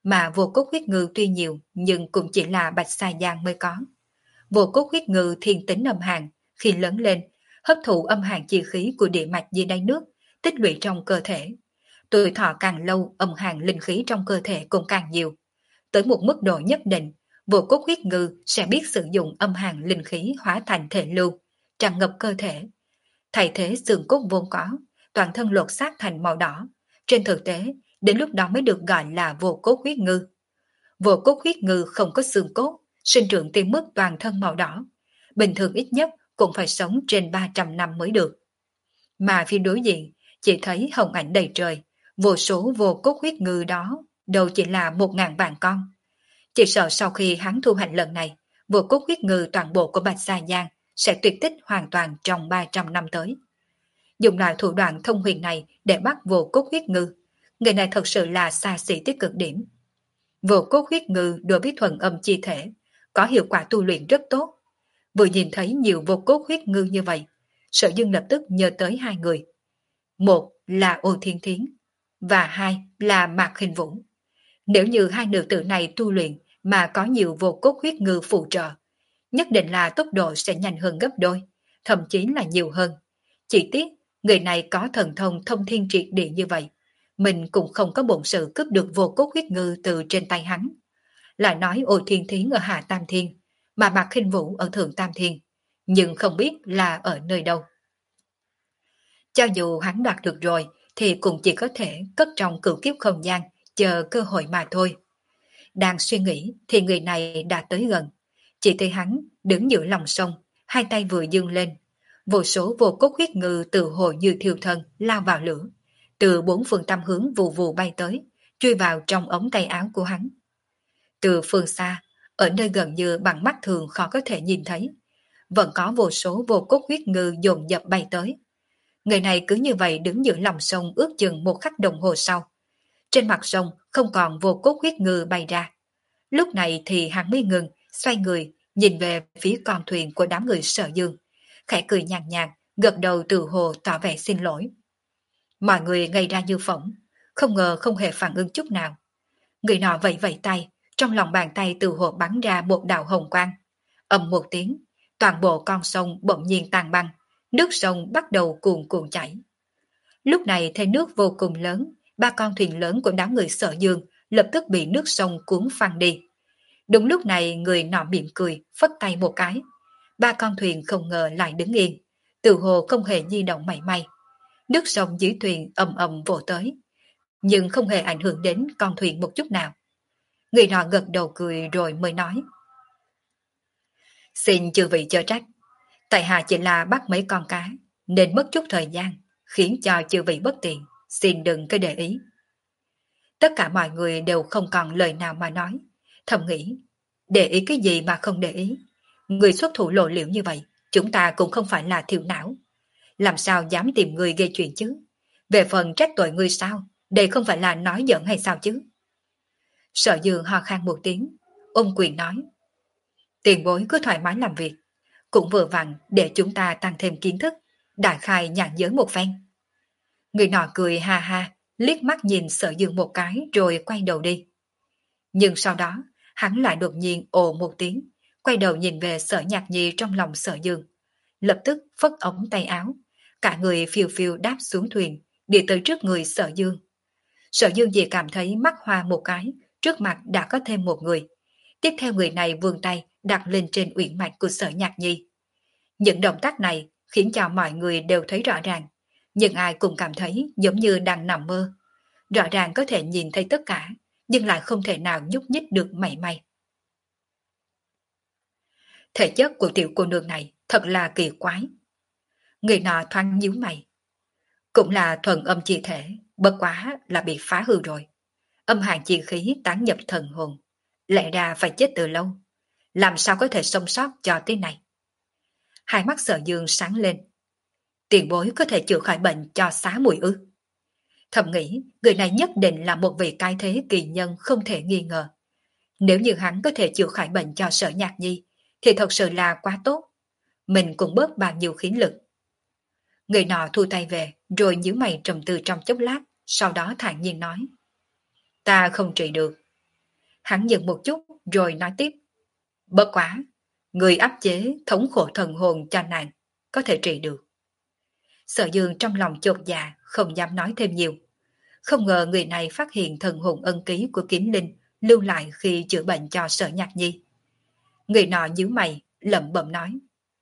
mà vô cốt huyết ngư tuy nhiều nhưng cũng chỉ là Bạch Sa Giang mới có. Vô cốt huyết ngư thiên tính âm hàn, khi lớn lên, hấp thụ âm hàn chi khí của địa mạch dưới đáy nước, tích lũy trong cơ thể. Tuổi thọ càng lâu, âm hàn linh khí trong cơ thể cũng càng nhiều. Tới một mức độ nhất định, vô cốt huyết ngư sẽ biết sử dụng âm hàn linh khí hóa thành thể lưu, tràn ngập cơ thể. Thay thế xương cốt vốn có, toàn thân lột xác thành màu đỏ. Trên thực tế, đến lúc đó mới được gọi là vô cốt huyết ngư. Vô cốt huyết ngư không có xương cốt, sinh trưởng tới mức toàn thân màu đỏ. Bình thường ít nhất cũng phải sống trên ba trăm năm mới được. Mà phía đối diện, chỉ thấy hồng ảnh đầy trời, vô số vô cốt huyết ngư đó, đâu chỉ là một ngàn vạn con. Chỉ sợ sau khi hắn thu hoạch lần này, vô cốt huyết ngư toàn bộ của Bạch Sa Giang sẽ tuyệt tích hoàn toàn trong ba trăm năm tới. Dùng loại thủ đoạn thông huyền này để bắt vô cốt huyết ngư, người này thật sự là xa xỉ tới cực điểm. Vô cốt huyết ngư đối với thuần âm chi thể, có hiệu quả tu luyện rất tốt. Vừa nhìn thấy nhiều vô cốt huyết ngư như vậy, Sở Dương lập tức nhớ tới hai người. Một là Ô Thiên Thiến, và hai là Mạc Hình Vũ. Nếu như hai nữ tử này tu luyện mà có nhiều vô cốt huyết ngư phụ trợ, nhất định là tốc độ sẽ nhanh hơn gấp đôi, thậm chí là nhiều hơn. Chỉ tiếc, người này có thần thông thông thiên triệt địa như vậy, mình cũng không có bổn sự cướp được vô cốt huyết ngư từ trên tay hắn. Lại nói Ô Thiên Thiến ở Hạ Tam Thiên, mà Mạc Khinh Vũ ở Thượng Tam Thiên, nhưng không biết là ở nơi đâu. Cho dù hắn đoạt được rồi, thì cũng chỉ có thể cất trong cửu kiếp không gian, chờ cơ hội mà thôi. Đang suy nghĩ thì người này đã tới gần. Chỉ thấy hắn đứng giữa lòng sông, hai tay vừa dương lên. Vô số vô cốt huyết ngư từ hồ như thiêu thân lao vào lửa, từ bốn phương tám hướng vù vù bay tới, chui vào trong ống tay áo của hắn. Từ phương xa, ở nơi gần như bằng mắt thường khó có thể nhìn thấy, vẫn có vô số vô cốt huyết ngư dồn dập bay tới. Người này cứ như vậy đứng giữa lòng sông ước chừng một khắc đồng hồ sau. Trên mặt sông không còn vô cốt huyết ngư bay ra. Lúc này thì hắn mới ngừng, xoay người, nhìn về phía con thuyền của đám người Sở Dương. Khẽ cười nhàn nhạt, gật đầu từ hồ tỏ vẻ xin lỗi. Mọi người ngây ra như phỏng, không ngờ không hề phản ứng chút nào. Người nọ vẫy vẫy tay, trong lòng bàn tay từ hồ bắn ra một đạo hồng quang. Ầm một tiếng, toàn bộ con sông bỗng nhiên tan băng, nước sông bắt đầu cuồn cuộn chảy. Lúc này thấy nước vô cùng lớn, ba con thuyền lớn của đám người Sở Dương lập tức bị nước sông cuốn phăng đi. Đúng lúc này người nọ mỉm cười, phất tay một cái. Ba con thuyền không ngờ lại đứng yên, từ hồ không hề di động mảy may. Nước sông dưới thuyền ầm ầm vỗ tới, nhưng không hề ảnh hưởng đến con thuyền một chút nào. Người nọ gật đầu cười rồi mới nói: Xin chư vị chớ trách, tại hạ chỉ là bắt mấy con cá, nên mất chút thời gian, khiến cho chư vị bất tiện, xin đừng có để ý. Tất cả mọi người đều không còn lời nào mà nói, thầm nghĩ, để ý cái gì mà không để ý. Người xuất thủ lộ liễu như vậy, chúng ta cũng không phải là thiểu não. Làm sao dám tìm người gây chuyện chứ? Về phần trách tội người sao, đây không phải là nói giỡn hay sao chứ? Sở Dương ho khan một tiếng, ôm quyền nói: Tiền bối cứ thoải mái làm việc, cũng vừa vặn để chúng ta tăng thêm kiến thức, đại khai nhãn giới một phen. Người nọ cười ha ha, liếc mắt nhìn Sở Dương một cái rồi quay đầu đi. Nhưng sau đó, hắn lại đột nhiên ồ một tiếng, quay đầu nhìn về Sở Nhạc Nhi trong lòng Sở Dương. Lập tức phất ống tay áo, cả người phiêu phiêu đáp xuống thuyền, đi tới trước người Sở Dương. Sở Dương chỉ cảm thấy mắt hoa một cái, trước mặt đã có thêm một người. Tiếp theo người này vươn tay đặt lên trên uyển mạch của Sở Nhạc Nhi. Những động tác này khiến cho mọi người đều thấy rõ ràng, nhưng ai cũng cảm thấy giống như đang nằm mơ. Rõ ràng có thể nhìn thấy tất cả, nhưng lại không thể nào nhúc nhích được mảy may. Thể chất của tiểu cô nương này thật là kỳ quái. Người nọ thoáng nhíu mày. Cũng là thuần âm chi thể, bất quá là bị phá hư rồi. Âm hàn chi khí tán nhập thần hồn, lẽ ra phải chết từ lâu. Làm sao có thể sống sót cho tới này? Hai mắt Sở Dương sáng lên. Tiền bối có thể chữa khỏi bệnh cho xá muội ư? Thầm nghĩ người này nhất định là một vị cái thế kỳ nhân không thể nghi ngờ. Nếu như hắn có thể chữa khỏi bệnh cho Sở Nhạc Nhi thì thật sự là quá tốt. Mình cũng bớt bao nhiêu khí lực. Người nọ thu tay về rồi nhíu mày trầm tư trong chốc lát, sau đó thản nhiên nói: Ta không trị được. Hắn dừng một chút rồi nói tiếp. Bất quá, người áp chế thống khổ thần hồn cho nàng, có thể trị được. Sở Dương trong lòng chột dạ, không dám nói thêm nhiều. Không ngờ người này phát hiện thần hồn ân ký của kiếm linh lưu lại khi chữa bệnh cho Sở Nhạc Nhi. Người nọ nhíu mày, lẩm bẩm nói.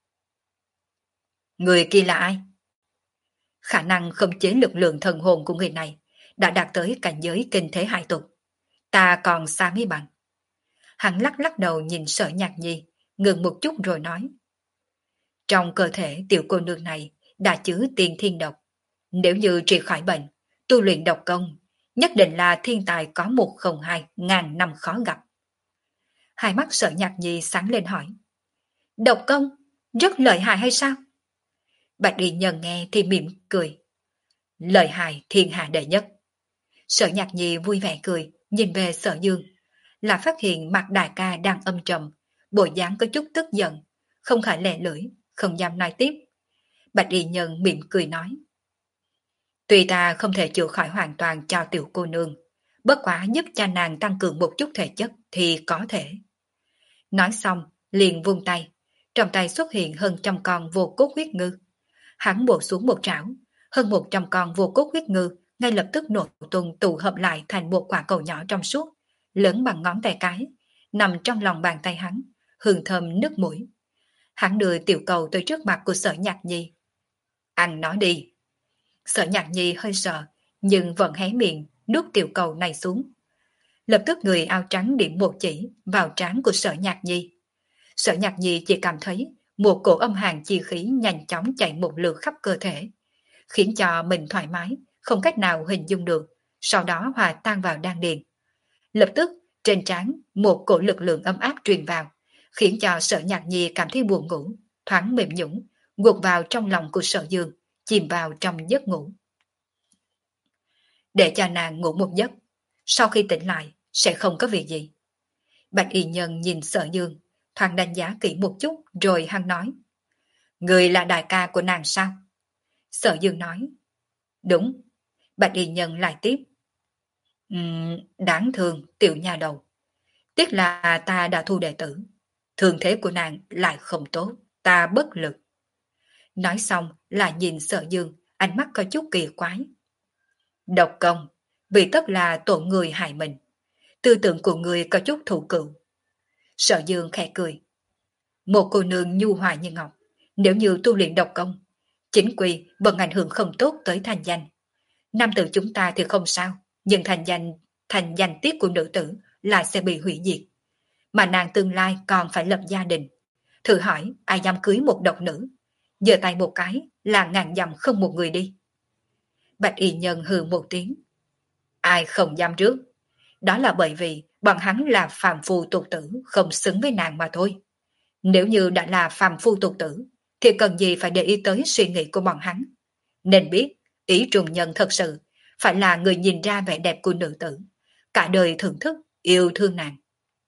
Người kia là ai? Khả năng khống chế lực lượng thần hồn của người này đã đạt tới cảnh giới kinh thế hai tục. Ta còn xa mới bằng. Hắn lắc lắc đầu nhìn Sở Nhạc Nhi, ngừng một chút rồi nói. Trong cơ thể tiểu cô nương này đã chứa tiên thiên độc. Nếu như trị khỏi bệnh, tu luyện độc công, nhất định là thiên tài có một không hai ngàn năm khó gặp. Hai mắt Sở Nhạc Nhi sáng lên hỏi. Độc công, rất lợi hại hay sao? Bạch Y Nhân nghe thì mỉm cười. Lợi hại thiên hạ đệ nhất. Sở Nhạc Nhi vui vẻ cười, nhìn về Sở Dương, là phát hiện mặt đại ca đang âm trầm, bộ dáng có chút tức giận, không khỏi lè lưỡi, không dám nói tiếp. Bạch Y Nhân mỉm cười nói. Tuy ta không thể chữa khỏi hoàn toàn cho tiểu cô nương, bất quá giúp cho nàng tăng cường một chút thể chất thì có thể. Nói xong, liền vung tay, trong tay xuất hiện hơn trăm con vô cốt huyết ngư. Hắn bổ xuống một trảo, hơn một trăm con vô cốt huyết ngư ngay lập tức nổ tung tụ hợp lại thành một quả cầu nhỏ trong suốt, lớn bằng ngón tay cái, nằm trong lòng bàn tay hắn, hương thơm nước mũi. Hắn đưa tiểu cầu tới trước mặt của Sở Nhạc Nhi. Ăn nó đi. Sở Nhạc Nhi hơi sợ, nhưng vẫn hé miệng, nuốt tiểu cầu này xuống. Lập tức người áo trắng điểm một chỉ vào trán của Sở Nhạc Nhi. Sở Nhạc Nhi chỉ cảm thấy một cổ âm hàn chi khí nhanh chóng chạy một lượt khắp cơ thể, khiến cho mình thoải mái, không cách nào hình dung được, sau đó hòa tan vào đan điền. Lập tức, trên trán một cổ lực lượng ấm áp truyền vào, khiến cho Sở Nhạc Nhi cảm thấy buồn ngủ, thoáng mềm nhũn, gục vào trong lòng của Sở Dương, chìm vào trong giấc ngủ. Để cho nàng ngủ một giấc, sau khi tỉnh lại sẽ không có việc gì. Bạch Y Nhân nhìn Sở Dương, thoáng đánh giá kỹ một chút rồi hắn nói. Người là đại ca của nàng sao? Sở Dương nói. Đúng. Bạch Y Nhân lại tiếp. Uhm, đáng thương tiểu nha đầu. Tiếc là ta đã thu đệ tử. Thương thế của nàng lại không tốt, ta bất lực. Nói xong là nhìn Sở Dương, ánh mắt có chút kỳ quái. Độc công, vì tất là tội người hại mình. Tư tưởng của người có chút thủ cựu. Sở Dương khẽ cười. Một cô nương nhu hòa như ngọc, nếu như tu luyện độc công, chính quy vẫn ảnh hưởng không tốt tới thành danh. Nam tử chúng ta thì không sao, nhưng thành danh, thành danh tiết của nữ tử lại sẽ bị hủy diệt. Mà nàng tương lai còn phải lập gia đình. Thử hỏi ai dám cưới một độc nữ, giơ tay một cái là ngàn dặm không một người đi. Bạch Y Nhân hừ một tiếng. Ai không dám trước? Đó là bởi vì bọn hắn là phàm phu tục tử, không xứng với nàng mà thôi. Nếu như đã là phàm phu tục tử, thì cần gì phải để ý tới suy nghĩ của bọn hắn. Nên biết, ý trùng nhân thật sự phải là người nhìn ra vẻ đẹp của nữ tử, cả đời thưởng thức, yêu thương nàng.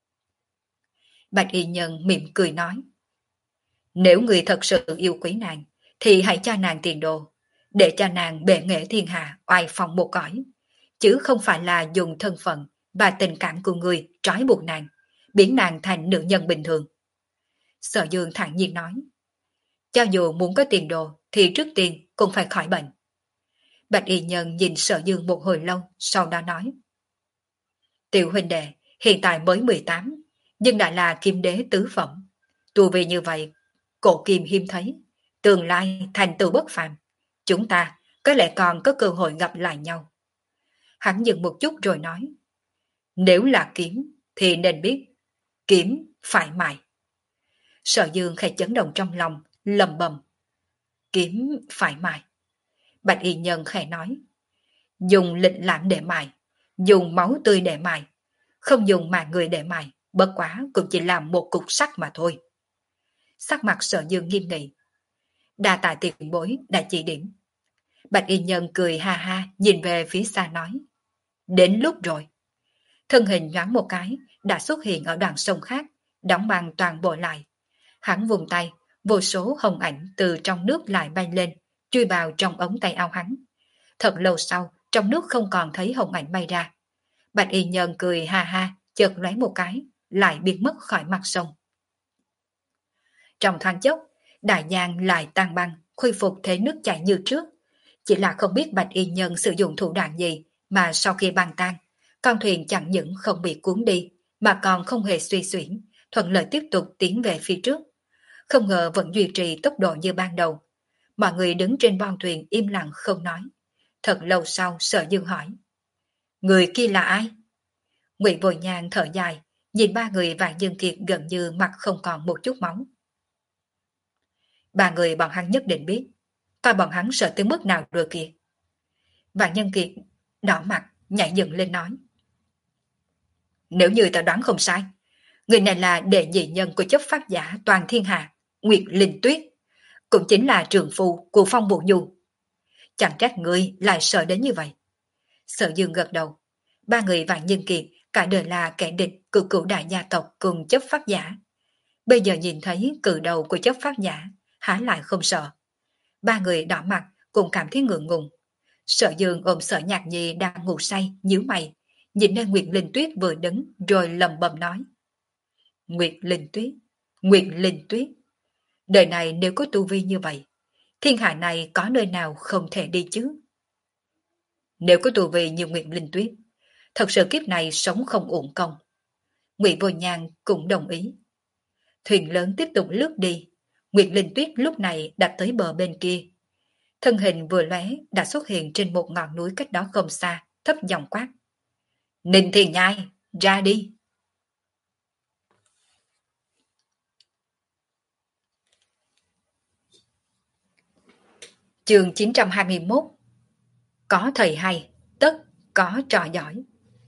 Bạch Y Nhân mỉm cười nói. Nếu người thật sự yêu quý nàng, thì hãy cho nàng tiền đồ, để cho nàng bệ nghệ thiên hạ, oai phong một cõi, chứ không phải là dùng thân phận và tình cảm của người trói buộc nàng, biến nàng thành nữ nhân bình thường. Sở Dương thản nhiên nói. Cho dù muốn có tiền đồ, thì trước tiên cũng phải khỏi bệnh. Bạch Y Nhân nhìn Sở Dương một hồi lâu, sau đó nói. Tiểu huynh đệ, hiện tại mới mười tám, nhưng đã là kim đế tứ phẩm. Tu vi như vậy, cổ kim hiếm thấy, tương lai thành tựu bất phàm. Chúng ta có lẽ còn có cơ hội gặp lại nhau. Hắn dừng một chút rồi nói. Nếu là kiếm, thì nên biết, kiếm phải mài. Sở Dương khẽ chấn động trong lòng, lầm bầm. Kiếm phải mài. Bạch Y Nhân khẽ nói. Dùng lịch lãm để mài, dùng máu tươi để mài, không dùng mạng người để mài, bất quá cũng chỉ làm một cục sắt mà thôi. Sắc mặt Sở Dương nghiêm nghị. Đa tạ tiền bối đã chỉ điểm. Bạch Y Nhân cười ha ha nhìn về phía xa nói. Đến lúc rồi. Thân hình nhoáng một cái đã xuất hiện ở đoạn sông khác, đóng băng toàn bộ lại. Hắn vùng tay, vô số hồng ảnh từ trong nước lại bay lên, chui vào trong ống tay áo hắn. Thật lâu sau, trong nước không còn thấy hồng ảnh bay ra. Bạch Y Nhân cười ha ha, chợt lóe một cái, lại biến mất khỏi mặt sông. Trong thoáng chốc, đại giang lại tan băng, khôi phục thế nước chảy như trước. Chỉ là không biết Bạch Y Nhân sử dụng thủ đoạn gì mà sau khi băng tan, con thuyền chẳng những không bị cuốn đi, mà còn không hề suy xuyển, thuận lợi tiếp tục tiến về phía trước. Không ngờ vẫn duy trì tốc độ như ban đầu. Mọi người đứng trên boong thuyền im lặng không nói. Thật lâu sau Sở Dương hỏi: người kia là ai? Ngụy Bồi Nhàn thở dài, nhìn ba người và Dương Kiệt gần như mặt không còn một chút máu. Ba người bọn hắn nhất định biết, coi bọn hắn sợ tới mức nào rồi kìa. Và Nhân Kiệt đỏ mặt nhảy dựng lên nói: nếu như ta đoán không sai, người này là đệ nhị nhân của chấp pháp giả toàn thiên hạ, Nguyệt Linh Tuyết, cũng chính là trường phu của Phong Vũ Nhu. Chẳng trách ngươi lại sợ đến như vậy. Sở Dương gật đầu. Ba người Vạn Nhân Kiệt cả đời là kẻ địch của cửu đại gia tộc cùng chấp pháp giả. Bây giờ nhìn thấy cự đầu của chấp pháp giả, há lại không sợ. Ba người đỏ mặt cũng cảm thấy ngượng ngùng. Sở Dương ôm Sở Nhạc Nhi đang ngủ say, nhíu mày, nhìn lên Nguyệt Linh Tuyết vừa đứng rồi lầm bầm nói: Nguyệt Linh Tuyết, Nguyệt Linh Tuyết, đời này nếu có tu vi như vậy, thiên hạ này có nơi nào không thể đi chứ? Nếu có tu vi như Nguyệt Linh Tuyết, thật sự kiếp này sống không uổng công. Ngụy Vô Nhàn cũng đồng ý. Thuyền lớn tiếp tục lướt đi. Nguyệt Linh Tuyết lúc này đã tới bờ bên kia. Thân hình vừa lóe đã xuất hiện trên một ngọn núi cách đó không xa, thấp giọng quát: Ninh Thiền Nhai, ra đi! Chương chín trăm hai mươi mốt. Có thầy hay, tất có trò giỏi.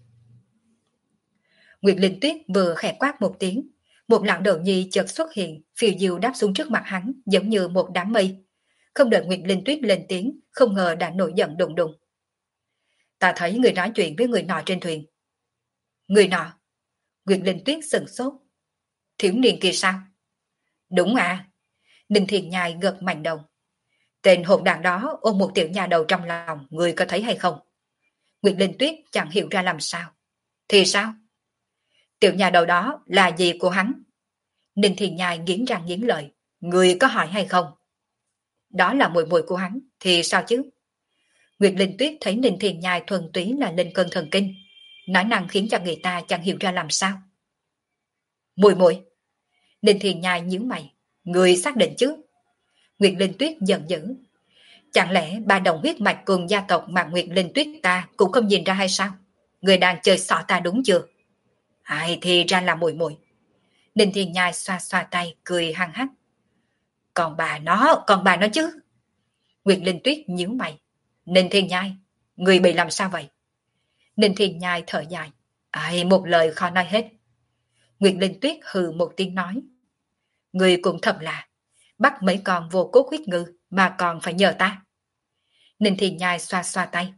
Nguyệt Linh Tuyết vừa khẽ quát một tiếng, một lão đầu nhi chợt xuất hiện, phiêu diêu đáp xuống trước mặt hắn giống như một đám mây. Không đợi Nguyệt Linh Tuyết lên tiếng, không ngờ đã nổi giận đùng đùng. Ta thấy người nói chuyện với người nọ trên thuyền. Người nọ? Nguyệt Linh Tuyết sừng sốt. Thiếu niên kia sao? Đúng à. Ninh Thiền Nhai gật mạnh đầu. Tên hỗn đàn đó ôm một tiểu nhà đầu trong lòng, người có thấy hay không? Nguyệt Linh Tuyết chẳng hiểu ra làm sao. Thì sao? Tiểu nhà đầu đó là gì của hắn? Ninh Thiền Nhai nghiến răng nghiến lợi. Người có hỏi hay không? Đó là muội muội của hắn, thì sao chứ? Nguyệt Linh Tuyết thấy Ninh Thiền Nhai thuần túy là lên cơn thần kinh, nói năng khiến cho người ta chẳng hiểu ra làm sao. Muội muội? Ninh Thiền Nhai nhíu mày. Người xác định chứ? Nguyệt Linh Tuyết giận dữ. Chẳng lẽ ba đồng huyết mạch cùng gia tộc mà Nguyệt Linh Tuyết ta cũng không nhìn ra hay sao? Người đang chơi xỏ ta đúng chưa? Ai thì ra là muội muội. Ninh Thiên Nhai xoa xoa tay cười hăng hắc. Còn bà nó, còn bà nó chứ? Nguyệt Linh Tuyết nhíu mày. Ninh Thiên Nhai, người bị làm sao vậy? Ninh Thiên Nhai thở dài. Ai, một lời khó nói hết. Nguyệt Linh Tuyết hừ một tiếng nói. Người cũng thật là bắt mấy con vô cốt huyết ngư mà còn phải nhờ ta. Ninh Thiên Nhai xoa xoa tay.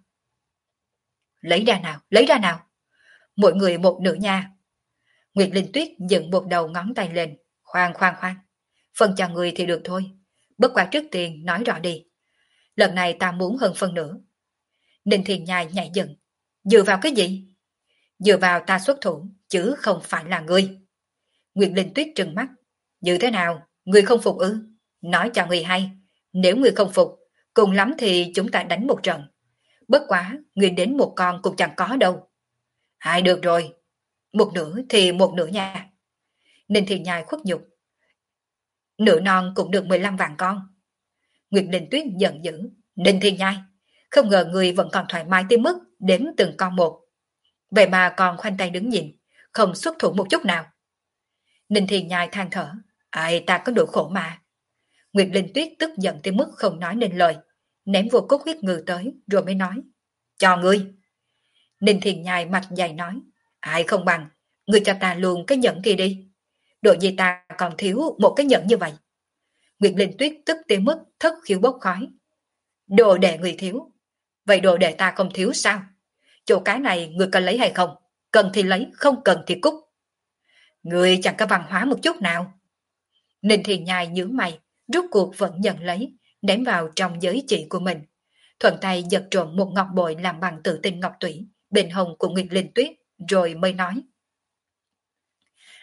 Lấy ra nào, lấy ra nào. Mỗi người một nửa nha. Nguyệt Linh Tuyết dựng một đầu ngón tay lên. Khoan khoan khoan. Phần cho người thì được thôi. Bất quá trước tiên nói rõ đi. Lần này ta muốn hơn phân nửa. Ninh Thiên Nhai nhảy dựng. Dựa vào cái gì? Dựa vào ta xuất thủ, chứ không phải là ngươi. Nguyệt Linh Tuyết trừng mắt. Như thế nào? Ngươi không phục ư? Nói cho ngươi hay. Nếu ngươi không phục, cùng lắm thì chúng ta đánh một trận. Bất quá, ngươi đến một con cũng chẳng có đâu. Hai được rồi. Một nửa thì một nửa nha. Ninh Thiên Nhai khuất nhục. Nửa non cũng được mười lăm vạn con. Nguyệt Linh Tuyết giận dữ. Ninh Thiên Nhai, không ngờ người vẫn còn thoải mái tới mức đếm từng con một. Vậy mà còn khoanh tay đứng nhìn, không xuất thủ một chút nào. Ninh Thiên Nhai than thở. Ai ta có độ khổ mà. Nguyệt Linh Tuyết tức giận tới mức không nói nên lời, ném vô cốt huyết ngư tới rồi mới nói. Cho ngươi. Ninh Thiên Nhai mặt dày nói. Ai không bằng, ngươi cho ta luôn cái nhẫn kia đi. Độ gì ta còn thiếu một cái nhẫn như vậy. Nguyệt Linh Tuyết tức tới mức thất khiếu bốc khói. Đồ đệ người thiếu. Vậy đồ đệ ta không thiếu sao? Chỗ cái này ngươi cần lấy hay không? Cần thì lấy, không cần thì cút. Ngươi chẳng có văn hóa một chút nào. Ninh Thiên Nhai nhíu mày, rút cuộc vẫn nhận lấy, ném vào trong giới chỉ của mình. Thuận tay giật trộm một ngọc bội làm bằng tự tinh ngọc tủy bên hông của Nguyệt Linh Tuyết, rồi mới nói.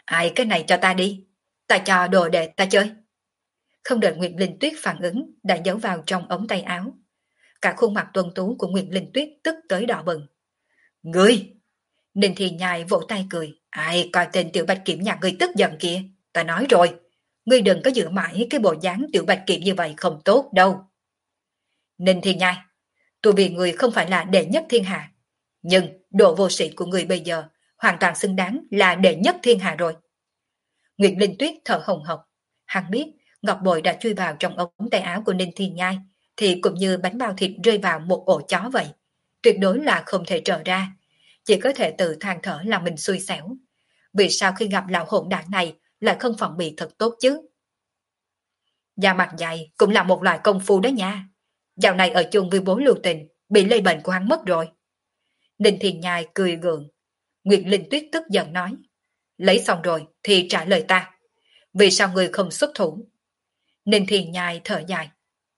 Ai cái này cho ta đi, ta cho đồ để ta chơi. Không đợi Nguyệt Linh Tuyết phản ứng, đã giấu vào trong ống tay áo. Cả khuôn mặt tuấn tú của Nguyệt Linh Tuyết tức tới đỏ bừng. Ngươi! Ninh Thiên Nhai vỗ tay cười. Ai coi tên Tiểu Bạch Kiểm nhà ngươi tức giận kìa. Ta nói rồi, ngươi đừng có giữ mãi cái bộ dáng Tiểu Bạch Kiểm như vậy không tốt đâu. Ninh Thiên Nhai, tôi vì người không phải là đệ nhất thiên hạ. Nhưng độ vô sĩ của người bây giờ hoàn toàn xứng đáng là đệ nhất thiên hạ rồi. Nguyệt Linh Tuyết thở hồng hộc. Hắn biết ngọc bội đã chui vào trong ống tay áo của Ninh Thiên Nhai thì cũng như bánh bao thịt rơi vào một ổ chó vậy. Tuyệt đối là không thể trở ra. Chỉ có thể tự than thở là mình xui xẻo. Vì sao khi gặp lão hỗn đản này lại không phòng bị thật tốt chứ? Da mặt dày cũng là một loại công phu đó nha. Dạo này ở chung với bố lưu tình, bị lây bệnh của hắn mất rồi. Ninh Thiên Nhai cười gượng. Nguyệt Linh Tuyết tức giận nói. Lấy xong rồi thì trả lời ta. Vì sao người không xuất thủ? Ninh Thiên Nhai thở dài.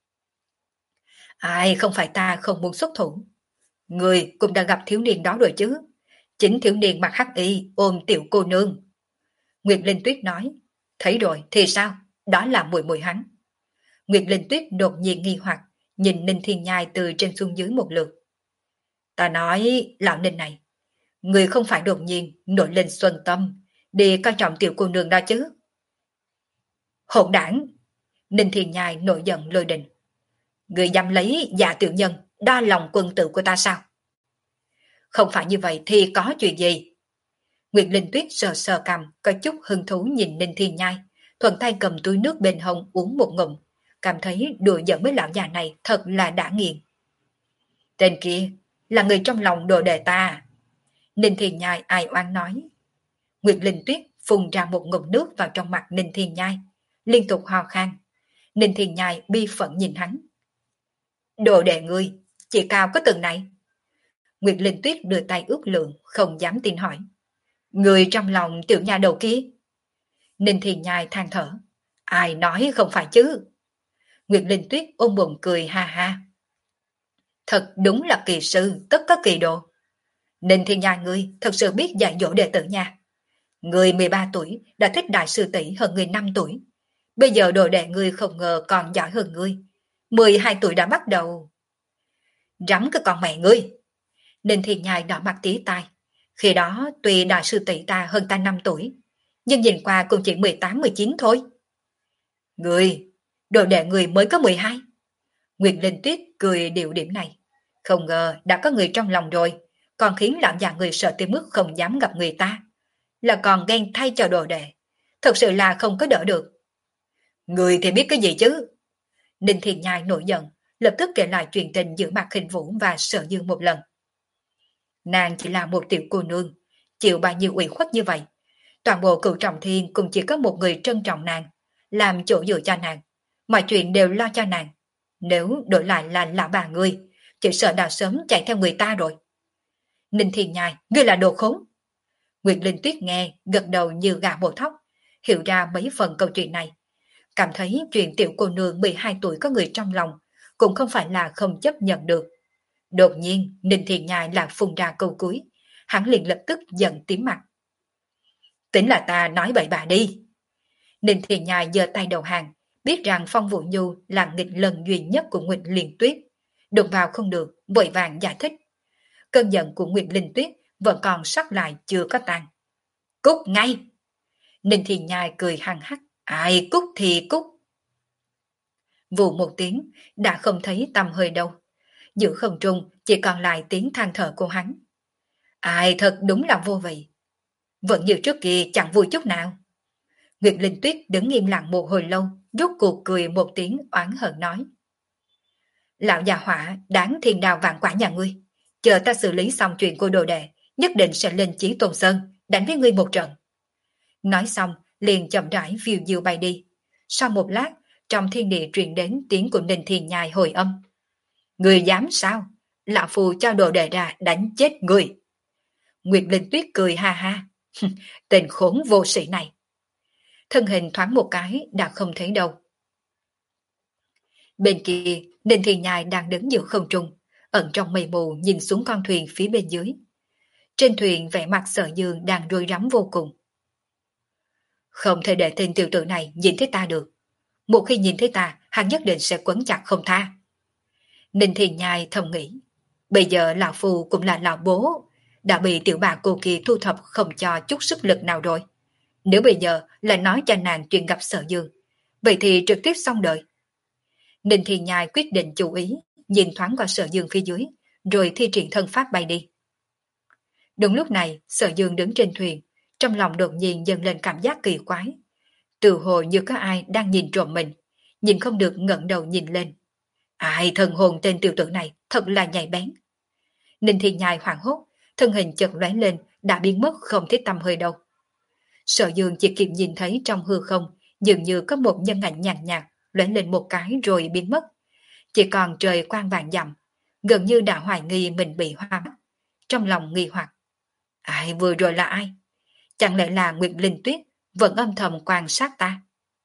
Ai không phải ta không muốn xuất thủ. Người cũng đã gặp thiếu niên đó rồi chứ. Chính thiếu niên mặc hắc y ôm tiểu cô nương. Nguyệt Linh Tuyết nói. Thấy rồi thì sao? Đó là muội muội hắn. Nguyệt Linh Tuyết đột nhiên nghi hoặc, nhìn Ninh Thiên Nhai từ trên xuống dưới một lượt. Ta nói, lão Ninh này, người không phải đột nhiên nổi lên xuân tâm, đi coi trọng tiểu cô nương đó chứ. Hỗn đảng! Ninh Thiên Nhai nổi giận lôi đình. Người dám lấy giả tiểu nhân, đa lòng quân tử của ta sao? Không phải như vậy thì có chuyện gì? Nguyệt Linh Tuyết sờ sờ cằm, có chút hứng thú nhìn Ninh Thiên Nhai, thuận tay cầm túi nước bên hông uống một ngụm, cảm thấy đùa giỡn với lão già này thật là đã nghiền. Tên kia là người trong lòng đồ đệ ta. Ninh Thiên Nhai ai oán nói. Nguyệt Linh Tuyết phun ra một ngụm nước vào trong mặt Ninh Thiên Nhai, liên tục ho khan. Ninh Thiên Nhai bi phẫn nhìn hắn. Đồ đệ ngươi, chỉ cao có từng này. Nguyệt Linh Tuyết đưa tay ước lượng, không dám tin hỏi. Người trong lòng tiểu nhà đầu kia. Ninh Thiên Nhai than thở. Ai nói không phải chứ. Nguyệt Linh Tuyết ôm bụng cười ha ha. Thật đúng là kỳ sư, tất có kỳ độ. Ninh Thiên Nhai ngươi thật sự biết dạy dỗ đệ tử nha. Người mười ba tuổi đã thích đại sư tỷ hơn người năm tuổi. Bây giờ đồ đệ ngươi không ngờ còn giỏi hơn ngươi. mười hai tuổi đã bắt đầu. Rắm cái con mẹ ngươi. Ninh Thiên Nhai đỏ mặt tía tai. Khi đó tuy đại sư tỷ ta hơn ta năm tuổi, nhưng nhìn qua cũng chỉ mười tám mười chín thôi. Ngươi, đồ đệ người mới có mười hai. Nguyệt Linh Tuyết cười điệu điểm này. Không ngờ đã có người trong lòng rồi, còn khiến lão già người sợ tới mức không dám gặp người ta. Là còn ghen thay cho đồ đệ. Thật sự là không có đỡ được. Người thì biết cái gì chứ? Ninh Thiên Nhai nổi giận, lập tức kể lại chuyện tình giữa Mạc Khinh Vũ và Sở Dương một lần. Nàng chỉ là một tiểu cô nương, chịu bao nhiêu ủy khuất như vậy. Toàn bộ Cửu Trọng Thiên cũng chỉ có một người trân trọng nàng, làm chỗ dựa cho nàng. Mọi chuyện đều lo cho nàng. Nếu đổi lại là lão bà ngươi, chỉ sợ đã sớm chạy theo người ta rồi. Ninh Thiên Nhai, ngươi là đồ khốn. Nguyệt Linh Tuyết nghe, gật đầu như gà bổ thóc, hiểu ra mấy phần câu chuyện này. Cảm thấy chuyện tiểu cô nương mười hai tuổi có người trong lòng, cũng không phải là không chấp nhận được. Đột nhiên, Ninh Thiên Nhai lại phun ra câu cuối, hắn liền lập tức giận tím mặt. Tính là ta nói bậy bạ đi. Ninh Thiên Nhai giơ tay đầu hàng, biết rằng Phong Vũ Nhu là nghịch lần duy nhất của Nguyệt Liên Tuyết. Đụng vào không được, vội vàng giải thích. Cơn giận của Nguyệt Linh Tuyết vẫn còn sót lại chưa có tan. Cút ngay! Ninh Thiên Nhai cười hăng hắc. Ai cút thì cút. Vụ một tiếng, đã không thấy tăm hơi đâu. Giữa không trung chỉ còn lại tiếng than thở của hắn. Ai thật đúng là vô vị. Vẫn như trước kia chẳng vui chút nào. Nguyệt Linh Tuyết đứng im lặng một hồi lâu, rốt cuộc cười một tiếng oán hận nói. Lão già hỏa đáng thiên đào vạn quả nhà ngươi. Chờ ta xử lý xong chuyện của đồ đệ, nhất định sẽ lên Chí Tôn Sơn, đánh với ngươi một trận. Nói xong, liền chậm rãi phiêu diêu bay đi. Sau một lát, trong thiên địa truyền đến tiếng của Ninh Thiên Nhai hồi âm. Người dám sao? Lão phù cho đồ đệ ra đánh chết người. Nguyệt Linh Tuyết cười ha ha. Tên khốn vô sĩ này. Thân hình thoáng một cái đã không thấy đâu. Bên kia, Ninh Thiên Nhai đang đứng giữa không trung, ẩn trong mây mù nhìn xuống con thuyền phía bên dưới. Trên thuyền vẻ mặt Sở Dương đang rối rắm vô cùng. Không thể để tên tiểu tử này nhìn thấy ta được. Một khi nhìn thấy ta, hắn nhất định sẽ quấn chặt không tha. Ninh Thiên Nhai thầm nghĩ, bây giờ lão phu cũng là lão bố, đã bị tiểu bà cô kia thu thập không cho chút sức lực nào rồi. Nếu bây giờ lại nói cho nàng chuyện gặp Sở Dương, vậy thì trực tiếp xong đời. Ninh Thiên Nhai quyết định chú ý, nhìn thoáng qua Sở Dương phía dưới, rồi thi triển thân pháp bay đi. Đúng lúc này, Sở Dương đứng trên thuyền, trong lòng đột nhiên dâng lên cảm giác kỳ quái. Từ hồi như có ai đang nhìn trộm mình, nhìn không được ngẩng đầu nhìn lên. Ai thần hồn tên tiểu tử này thật là nhạy bén. Ninh Thiên Nhai hoảng hốt, thân hình chợt lóe lên, đã biến mất không thấy tăm hơi đâu. Sở Dương chỉ kịp nhìn thấy trong hư không, dường như có một nhân ảnh nhàn nhạt lóe lên một cái rồi biến mất. Chỉ còn trời quang vàng dặm, gần như đã hoài nghi mình bị hoa mắt. Trong lòng nghi hoặc, ai vừa rồi là ai? Chẳng lẽ là Nguyệt Linh Tuyết vẫn âm thầm quan sát ta?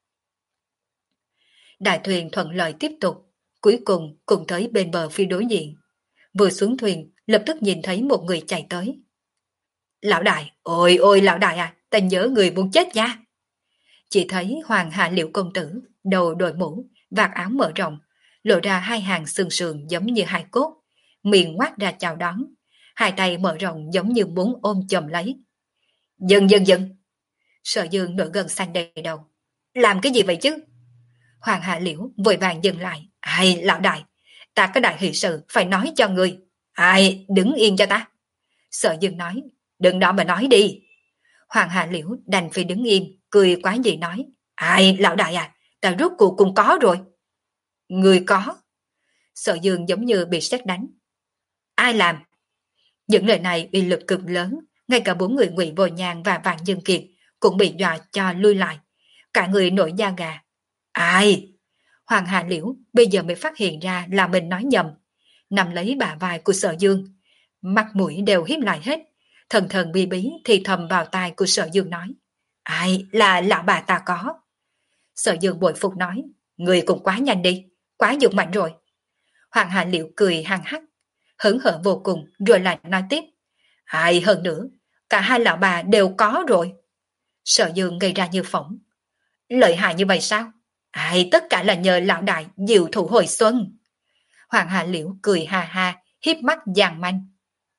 Đại thuyền thuận lợi tiếp tục, cuối cùng cùng tới bên bờ phía đối diện. Vừa xuống thuyền, lập tức nhìn thấy một người chạy tới. Lão đại, ôi ôi lão đại à, ta nhớ người muốn chết nha. Chỉ thấy Hoàng Hạ Liễu công tử, đầu đội mũ, vạt áo mở rộng, lộ ra hai hàng xương sườn giống như hai cốt, miệng ngoác ra chào đón, hai tay mở rộng giống như muốn ôm chầm lấy. Dừng dừng dừng. Sở Dương nổi gân xanh đầy đầu. Làm cái gì vậy chứ? Hoàng Hạ Liễu vội vàng dừng lại. Ai lão đại, ta có đại hỷ sự phải nói cho người. Ai đứng yên cho ta. Sở Dương nói, đừng đó mà nói đi. Hoàng Hạ Liễu đành phải đứng im, cười quá gì nói. Ai lão đại à, ta rốt cuộc cũng có rồi. Người có. Sở Dương giống như bị sét đánh. Ai làm? Những lời này uy lực cực lớn, ngay cả bốn người Ngụy Vô Nhàn và Vạn Dương Kiệt cũng bị dọa cho lui lại. Cả người nổi da gà. Ai? Hoàng Hà Liễu bây giờ mới phát hiện ra là mình nói nhầm. Nằm lấy bả vai của Sở Dương. Mặt mũi đều hiếp lại hết. Thần thần bi bí thì thầm vào tai của Sở Dương nói. Ai là lão bà ta có? Sở Dương bội phục nói. Người cũng quá nhanh đi, quá dũng mạnh rồi. Hoàng Hà Liễu cười hăng hắc, hớn hở vô cùng rồi lại nói tiếp. Ai hơn nữa, cả hai lão bà đều có rồi. Sở Dương gây ra như phỏng. Lợi hại như vậy sao? Ai tất cả là nhờ lão đại diệu thủ hồi xuân. Hoàng Hà Liễu cười ha ha, hiếp mắt giàn manh.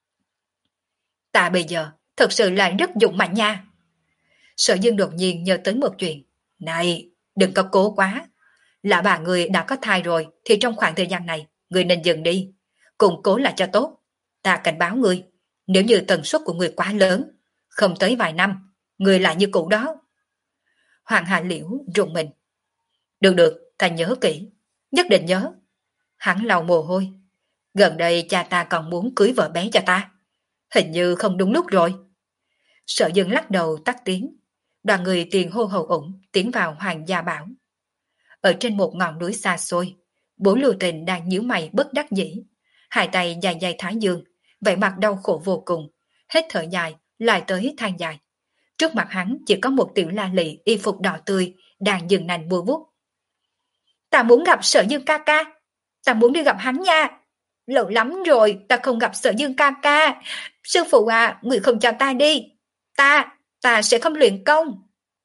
Ta bây giờ thật sự là rất dũng mạnh nha. Sở Dương đột nhiên nhớ tới một chuyện. Này, đừng có cố quá. Lão bà người đã có thai rồi thì trong khoảng thời gian này người nên dừng đi, củng cố lại cho tốt. Ta cảnh báo người, nếu như tần suất của người quá lớn, không tới vài năm, người lại như cũ đó. Hoàng Hạ Liễu rùng mình. Được được, ta nhớ kỹ, nhất định nhớ. Hắn lau mồ hôi. Gần đây cha ta còn muốn cưới vợ bé cho ta. Hình như không đúng lúc rồi. Sở Dương lắc đầu tắt tiếng. Đoàn người tiền hô hậu ủng tiến vào Hoàng Gia Bảo. Ở trên một ngọn núi xa xôi, Bố Lưu Tình đang nhíu mày bất đắc dĩ, hai tay dài dài thái dương, vẻ mặt đau khổ vô cùng, hết thở dài lại tới than dài. Trước mặt hắn chỉ có một tiểu la lị y phục đỏ tươi đang dừng nành bùa vút. Ta muốn gặp Sở Dương ca ca, ta muốn đi gặp hắn nha. Lâu lắm rồi ta không gặp Sở Dương ca ca. Sư phụ à, người không cho ta đi. Ta, ta sẽ không luyện công.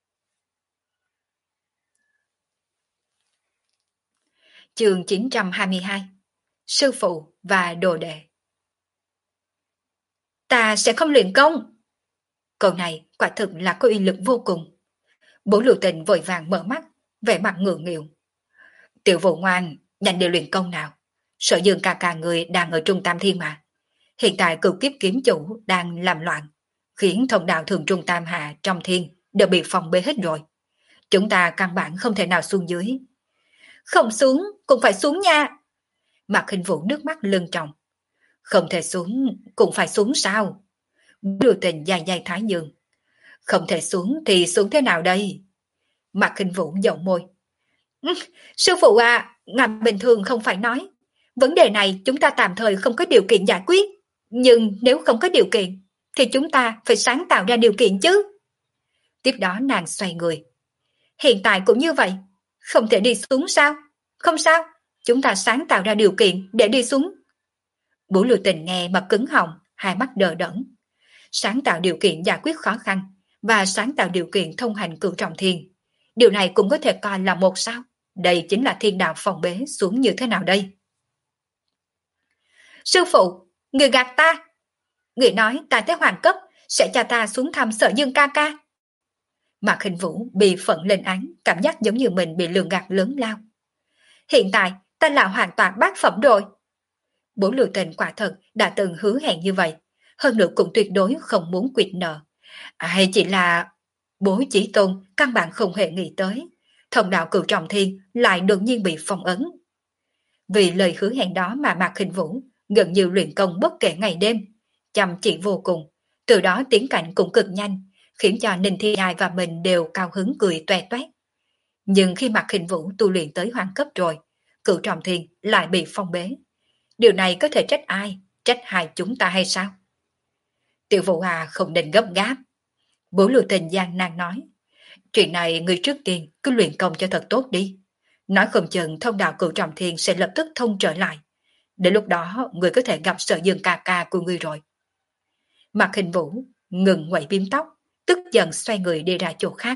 Chương chín trăm hai mươi hai. Sư phụ và đồ đệ. Ta sẽ không luyện công. Câu này quả thực là có uy lực vô cùng. Bố Lưu Tình vội vàng mở mắt, vẻ mặt ngượng nghịu. Tiểu Vũ ngoan, nhanh đi luyện công nào. Sở Dương ca ca người đang ở Trung Tam Thiên mà. Hiện tại cửu kiếp kiếm chủ đang làm loạn, khiến thông đạo thường Trung Tam Hạ trong thiên đều bị phòng bê hết rồi. Chúng ta căn bản không thể nào xuống dưới. Không xuống, cũng phải xuống nha. Mạc Khinh Vũ nước mắt lưng tròng. Không thể xuống, cũng phải xuống sao? Lưu Tình dài dài thái dương. Không thể xuống thì xuống thế nào đây? Mạc Khinh Vũ dậu môi. Sư phụ à, ngài bình thường không phải nói. Vấn đề này chúng ta tạm thời không có điều kiện giải quyết. Nhưng nếu không có điều kiện, thì chúng ta phải sáng tạo ra điều kiện chứ. Tiếp đó nàng xoay người. Hiện tại cũng như vậy. Không thể đi xuống sao? Không sao, chúng ta sáng tạo ra điều kiện để đi xuống. Bố Lưu Tình nghe mà cứng họng, hai mắt đờ đẫn. Sáng tạo điều kiện giải quyết khó khăn, và sáng tạo điều kiện thông hành cửu trọng thiên. Điều này cũng có thể coi là một sao. Đây chính là thiên đạo phong bế xuống như thế nào đây? Sư phụ, người gạt ta. Người nói ta tới hoàng cấp sẽ cho ta xuống thăm Sở Dương ca ca. Mạc Hình Vũ bị phận lên án, cảm giác giống như mình bị lường gạt lớn lao. Hiện tại ta là hoàn toàn bát phẩm rồi. Bố Lưu Tình quả thật đã từng hứa hẹn như vậy, hơn nữa cũng tuyệt đối không muốn quyệt nợ. Hay chỉ là bố Chí Tôn căn bản không hề nghĩ tới, thông đạo cửu trọng thiên lại đột nhiên bị phong ấn. Vì lời hứa hẹn đó mà Mạc Hình Vũ gần như luyện công bất kể ngày đêm, chăm chỉ vô cùng, từ đó tiến cảnh cũng cực nhanh, khiến cho Ninh Thi Nhai và mình đều cao hứng cười toe toét. Nhưng khi Mạc Hình Vũ tu luyện tới hoàng cấp rồi, cửu trọng thiên lại bị phong bế. Điều này có thể trách ai? Trách hai chúng ta hay sao? Tiểu Vũ à, không nên gấp gáp. Bố Lưu Tình gian nan nói. Chuyện này người trước tiên cứ luyện công cho thật tốt đi. Nói không chừng thông đạo cửu trọng thiên sẽ lập tức thông trở lại. Đến lúc đó người có thể gặp Sở Dương ca ca của người rồi. Mạc Hình Vũ ngừng quẩy biếm tóc, tức giận xoay người đi ra chỗ khác.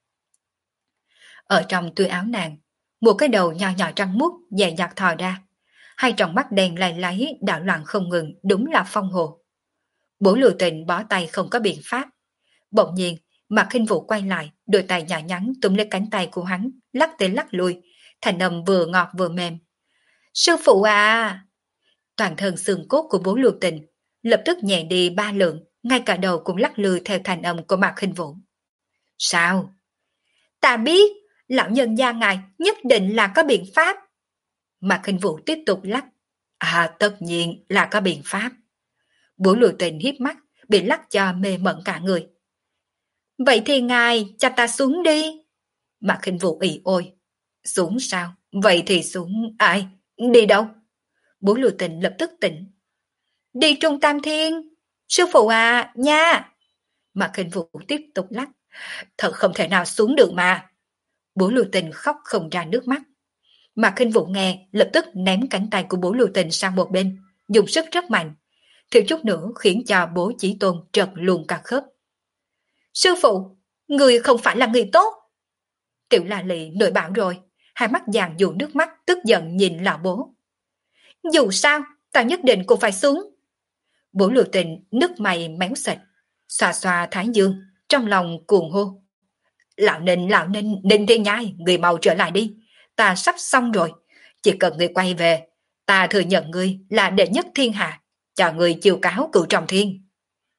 Ở trong túi áo nàng, một cái đầu nhỏ nhỏ trắng muốt dày dặt thò ra. Hai tròng mắt đen lay láy đảo loạn không ngừng, đúng là phong hồ. Bố Lưu Tình bó tay không có biện pháp. Bỗng nhiên, Mạc Hình Vũ quay lại, đôi tay nhỏ nhắn túm lấy cánh tay của hắn, lắc tới lắc lui, thành âm vừa ngọt vừa mềm. Sư phụ à! Toàn thân xương cốt của bố Lưu Tình lập tức nhẹ đi ba lượng, ngay cả đầu cũng lắc lư theo thành âm của Mạc Hình Vũ. Sao? Ta biết, lão nhân gia ngài nhất định là có biện pháp. Mạc Hình Vũ tiếp tục lắc. À, tất nhiên là có biện pháp. Bố Lưu Tình hiếp mắt, bị lắc cho mê mẩn cả người. Vậy thì ngài cho ta xuống đi. Mạc Hình Vũ ỉ ôi. Xuống sao? Vậy thì xuống. Ai? Đi đâu? Bố Lưu Tình lập tức tỉnh. Đi Trung Tam Thiên. Sư phụ à, nha. Mạc Hình Vũ tiếp tục lắc. Thật không thể nào xuống được mà. Bố Lưu Tình khóc không ra nước mắt. Mạc Hình Vũ nghe lập tức ném cánh tay của bố Lưu Tình sang một bên, dùng sức rất mạnh, thiếu chút nữa khiến cho bố Chí Tôn trật luôn cả khớp. Sư phụ, người không phải là người tốt. Tiểu La Lị nội bảo rồi, hai mắt vàng dụ nước mắt, tức giận nhìn lão bố. Dù sao, ta nhất định cũng phải xuống. Bố Lưu Tình nước mày méo sệt, xoa xoa thái dương, trong lòng cuồng hô. Lão Ninh, lão Ninh, Ninh Thiên Nhai, người mau trở lại đi. Ta sắp xong rồi, chỉ cần người quay về, ta thừa nhận ngươi là đệ nhất thiên hạ, cho người chiêu cáo cửu trọng thiên.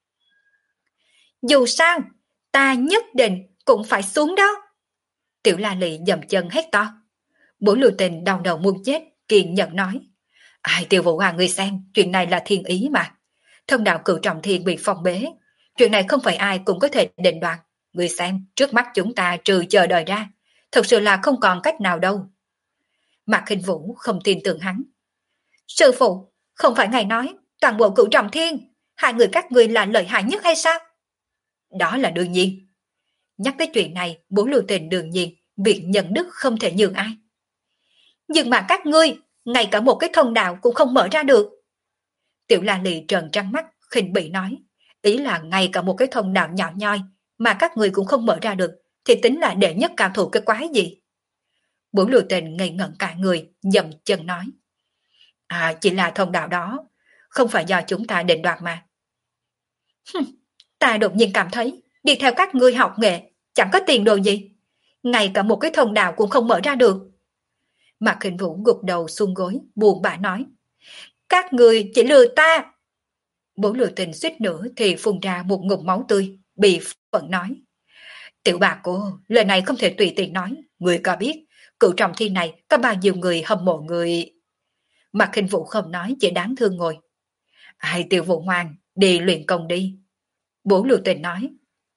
Dù sao, ta nhất định cũng phải xuống đó. Tiểu La Lị dậm chân hét to. Bố Lưu Tình đau đầu muốn chết, kiên nhẫn nói. Ai, Tiểu Vũ Hoàng, ngươi xem, chuyện này là thiên ý mà. Thông đạo cửu trọng thiên bị phong bế, chuyện này không phải ai cũng có thể định đoạt. Ngươi xem, trước mắt chúng ta trừ chờ đợi ra, thật sự là không còn cách nào đâu. Mạc Hình Vũ không tin tưởng hắn. Sư phụ, không phải ngài nói toàn bộ cửu trọng thiên, hai người các ngươi là lợi hại nhất hay sao? Đó là đương nhiên. Nhắc tới chuyện này, bố Lưu Tình đương nhiên việc nhận đức không thể nhường ai. Nhưng mà các ngươi, ngay cả một cái thông đạo cũng không mở ra được. Tiểu La Lị trợn trắng mắt, khinh bỉ nói. Ý là ngay cả một cái thông đạo nhỏ nhoi mà các ngươi cũng không mở ra được, thì tính là đệ nhất cao thủ cái quái gì? Bố Lưu Tình ngây ngẩn cả người, dậm chân nói. À, chỉ là thông đạo đó, không phải do chúng ta định đoạt mà. Hừm, ta đột nhiên cảm thấy đi theo các ngươi học nghệ chẳng có tiền đồ gì, ngay cả một cái thông đạo cũng không mở ra được. Mạc Hình Vũ gục đầu xuống gối, buồn bã nói. Các ngươi chỉ lừa ta. Bố Lưu Tình suýt nữa thì phun ra một ngụm máu tươi, bị phẫn nói. Tiểu bà cô, lời này không thể tùy tiện nói, người có biết cửu trọng thiên này có bao nhiêu người hâm mộ người. Mạc Hình Vũ không nói, chỉ đáng thương ngồi. Ai, Tiểu Vũ ngoan, đi luyện công đi. Bố Lưu Tình nói.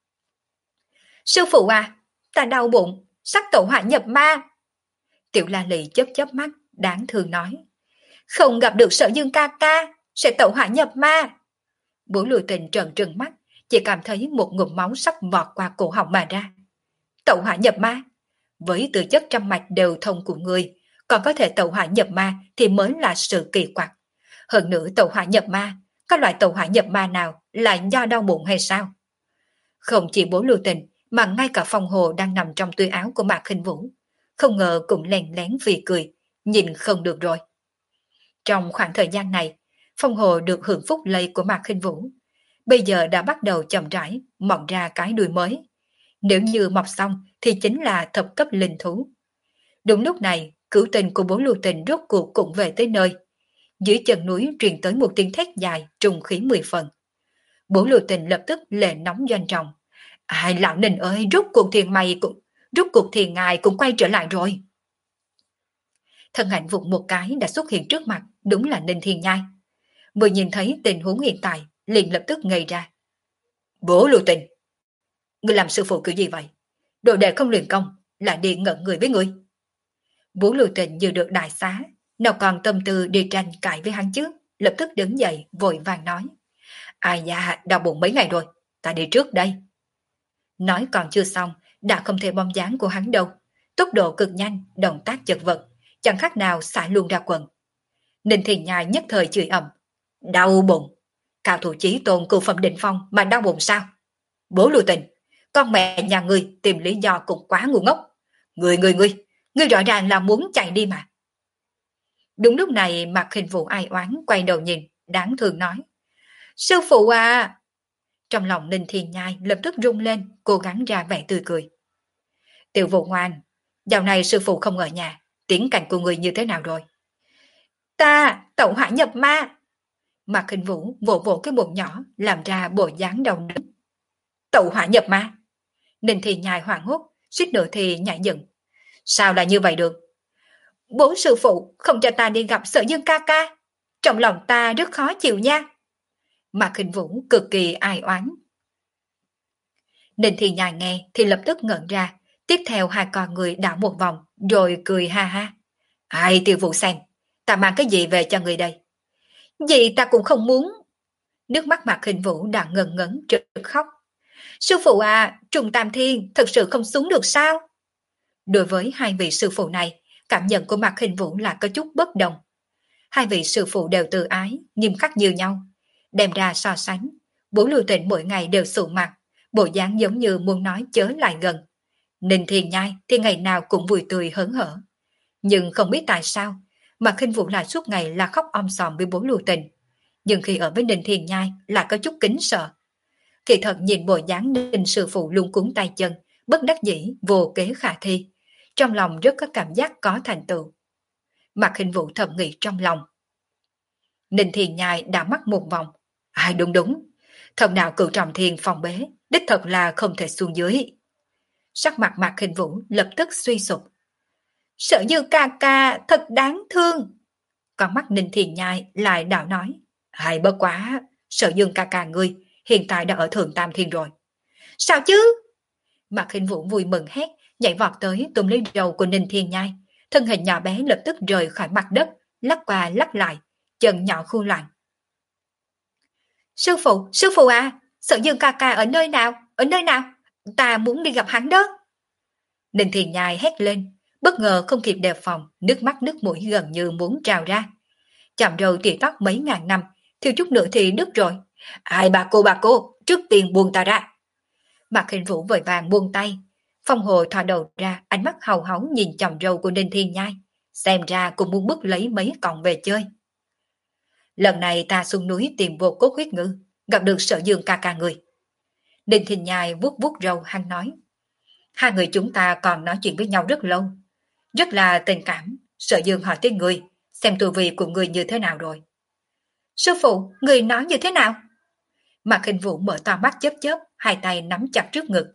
Sư phụ à, ta đau bụng, sắp tẩu hỏa nhập ma. Tiểu La Lị chớp chớp mắt, đáng thương nói. Không gặp được Sở Dương ca ca, sẽ tẩu hỏa nhập ma. Bố Lưu Tình trợn trừng mắt, chỉ cảm thấy một ngụm máu sắp vọt qua cổ họng mà ra. Tẩu hỏa nhập ma? Với tư chất trăm mạch đều thông của người, còn có thể tẩu hỏa nhập ma thì mới là sự kỳ quặc. Hơn nữa tẩu hỏa nhập ma, các loại tẩu hỏa nhập ma nào là do đau bụng hay sao? Không chỉ Bố Lưu Tình mà ngay cả Phong Hồ đang nằm trong túi áo của Mạc Khinh Vũ, không ngờ cũng lén lén vì cười, nhìn không được rồi. Trong khoảng thời gian này, Phong Hồ được hưởng phúc lây của Mạc Khinh Vũ, bây giờ đã bắt đầu chậm rãi mọc ra cái đuôi mới. Nếu như mọc xong thì chính là thập cấp linh thú. Đúng lúc này, cửu tình của Bố Lưu Tình rốt cuộc cũng về tới nơi. Dưới chân núi truyền tới một tiếng thét dài, trùng khí mười phần. Bố Lưu Tình lập tức lệ nóng doanh trọng. Ai lão Ninh ơi, rốt cuộc thì mày cũng, rốt cuộc thì ngài cũng quay trở lại rồi. Thân ảnh vụt một cái đã xuất hiện trước mặt, đúng là Ninh Thiên Nhai. Vừa nhìn thấy tình huống hiện tại, liền lập tức ngây ra. Bố Lưu Tình, ngươi làm sư phụ kiểu gì vậy? Đồ đệ không luyện công, lại đi ngẩn người với ngươi. Bố Lưu Tình như được đại xá, nào còn tâm tư đi tranh cãi với hắn chứ, lập tức đứng dậy vội vàng nói. Ai da, đau bụng mấy ngày rồi, ta đi trước đây. Nói còn chưa xong, đã không thể bóng dáng của hắn đâu. Tốc độ cực nhanh, động tác chật vật, chẳng khác nào xả luôn ra quần. Ninh Thiên Nhai nhất thời chửi ầm. Đau bụng. Cao thủ chí tôn cửu phẩm đỉnh phong mà đau bụng sao? Bố Lưu Tình, con mẹ nhà ngươi tìm lý do cũng quá ngu ngốc. Ngươi ngươi ngươi, ngươi rõ ràng là muốn chạy đi mà. Đúng lúc này Mạc Khinh Vũ ai oán quay đầu nhìn, đáng thương nói. Sư phụ à! Trong lòng Ninh Thiên Nhai lập tức rung lên, cố gắng ra vẻ tươi cười. Tiểu Vũ ngoan, dạo này sư phụ không ở nhà, tiến cảnh của người như thế nào rồi? Ta, tẩu hỏa nhập ma! Mạc Khinh Vũ vỗ vỗ cái bụng nhỏ, làm ra bộ dáng đầu nứt. Tẩu hỏa nhập ma! Ninh Thiên Nhai hoảng hốt, suýt nữa thì nhảy dựng. Sao lại như vậy được? Bố sư phụ không cho ta đi gặp Sở Dương ca ca. Trong lòng ta rất khó chịu nha. Mạc Khinh Vũ cực kỳ ai oán. Ninh Thiên Nhai nghe thì lập tức ngẩn ra, tiếp theo hai con người đảo một vòng, rồi cười ha ha. Ai Tiêu Vũ xem, ta mang cái gì về cho người đây? Gì ta cũng không muốn. Nước mắt Mạc Khinh Vũ đang ngần ngấn trực khóc. Sư phụ à, Trùng Tam Thiên thật sự không xuống được sao? Đối với hai vị sư phụ này, cảm nhận của Mạc Khinh Vũ là có chút bất đồng. Hai vị sư phụ đều tự ái, nghiêm khắc như nhau. Đem ra so sánh, Bố Lưu Tịnh mỗi ngày đều sụ mặt, bộ dáng giống như muốn nói chớ lại gần. Ninh Thiên Nhai thì ngày nào cũng vui tươi hớn hở. Nhưng không biết tại sao, Mạc Khinh Vũ lại suốt ngày là khóc om sòm với Bố Lưu Tịnh. Nhưng khi ở với Ninh Thiên Nhai là có chút kính sợ. Kỳ thật nhìn bộ dáng Ninh sư phụ luôn cuốn tay chân, bất đắc dĩ, vô kế khả thi. Trong lòng rất có cảm giác có thành tựu. Mạc Khinh Vũ thầm nghĩ trong lòng. Ninh Thiên Nhai đã mắt một vòng. Ai đúng đúng, thần đạo cửu trọng thiên phòng bế, đích thật là không thể xuống dưới. Sắc mặt Mạc Khinh Vũ lập tức suy sụp. Sở Dư ca ca thật đáng thương. Còn mắt Ninh Thiên Nhai lại đạo nói. Hay bất quá, Sở Dương ca ca ngươi hiện tại đã ở Thượng Tam Thiên rồi. Sao chứ? Mạc Khinh Vũ vui mừng hét, nhảy vọt tới túm lấy đầu của Ninh Thiên Nhai. Thân hình nhỏ bé lập tức rời khỏi mặt đất, lắc qua lắc lại, chân nhỏ khu loạn. Sư phụ, sư phụ à, Sở Dương ca ca ở nơi nào, ở nơi nào? Ta muốn đi gặp hắn đó. Ninh Thiên Nhai hét lên, bất ngờ không kịp đề phòng, nước mắt nước mũi gần như muốn trào ra. Chạm râu tỉa tóc mấy ngàn năm, thiếu chút nữa thì đứt rồi. Ai bà cô bà cô, trước tiên buông ta ra. Mạc Khinh Vũ vội vàng buông tay. Phong Hồ thò đầu ra, ánh mắt hào háo nhìn chòm râu của Ninh Thiên Nhai, xem ra cũng muốn bứt lấy mấy cọng về chơi. Lần này ta xuống núi tìm vô cốt huyết ngư, gặp được Sở Dương ca ca người. Ninh Thiên Nhai vuốt vuốt râu hắn nói. Hai người chúng ta còn nói chuyện với nhau rất lâu, rất là tình cảm. Sở Dương hỏi tới người, xem tu vi của người như thế nào rồi. Sư phụ, người nói như thế nào? Mạc Khinh Vũ mở to mắt chớp chớp, hai tay nắm chặt trước ngực.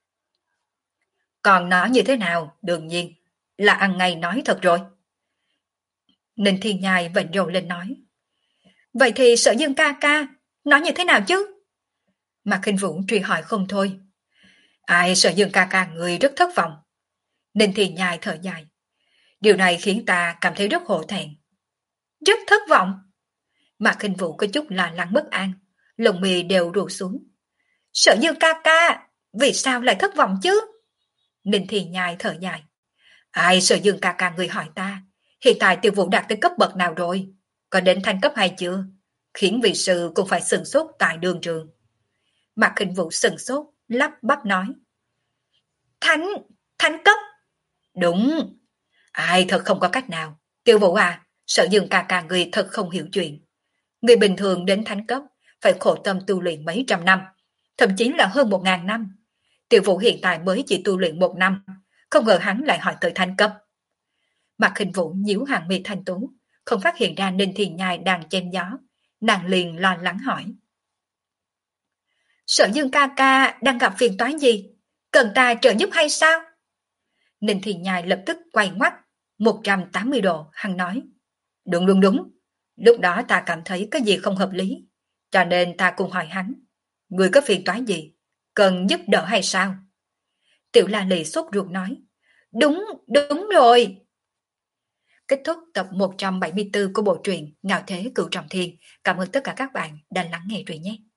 Còn nói như thế nào, đương nhiên là ăn ngay nói thật rồi. Ninh Thiên Nhai vểnh râu lên nói. Vậy thì Sở Dương ca ca nói như thế nào chứ? Mạc Khinh Vũ truy hỏi không thôi. Ai, Sở Dương ca ca người rất thất vọng. Ninh Thiên Nhai thở dài. Điều này khiến ta cảm thấy rất hổ thẹn. Rất thất vọng. Mạc Khinh Vũ có chút là lắng bất an, lồng mì đều rụt xuống. Sở Dương ca ca, vì sao lại thất vọng chứ? Ninh Thiên Nhai thở dài. Ai, Sở Dương ca ca người hỏi ta, hiện tại Tiêu Vũ đạt tới cấp bậc nào rồi? Có đến thanh cấp hay chưa? Khiến vị sư cũng phải sừng sốt tại đường trường. Mạc Khinh Vũ sừng sốt, lắp bắp nói. Thánh, thánh cấp. Đúng. Ai thật không có cách nào. Tiểu Vũ à, Sở Dương ca ca người thật không hiểu chuyện. Người bình thường đến thánh cấp phải khổ tâm tu luyện mấy trăm năm, thậm chí là hơn một ngàn năm. Tiểu Vũ hiện tại mới chỉ tu luyện một năm, không ngờ hắn lại hỏi tới thánh cấp. Mặt Hình Vũ nhíu hàng mi thanh tú, không phát hiện ra Ninh Thiền Nhai đang chém gió, nàng liền lo lắng hỏi. Sở Dương ca ca đang gặp phiền toái gì? Cần ta trợ giúp hay sao? Ninh Thiền Nhai lập tức quay ngoắt, một trăm tám mươi độ, hắn nói. Đúng đúng đúng, lúc đó ta cảm thấy cái gì không hợp lý, cho nên ta cùng hỏi hắn. Người có phiền toái gì? Cần giúp đỡ hay sao? Tiểu La Lị sốt ruột nói. Đúng, đúng rồi. Kết thúc tập một trăm bảy mươi tư của bộ truyện Ngạo Thế Cửu Trọng Thiên. Cảm ơn tất cả các bạn đã lắng nghe truyện nhé.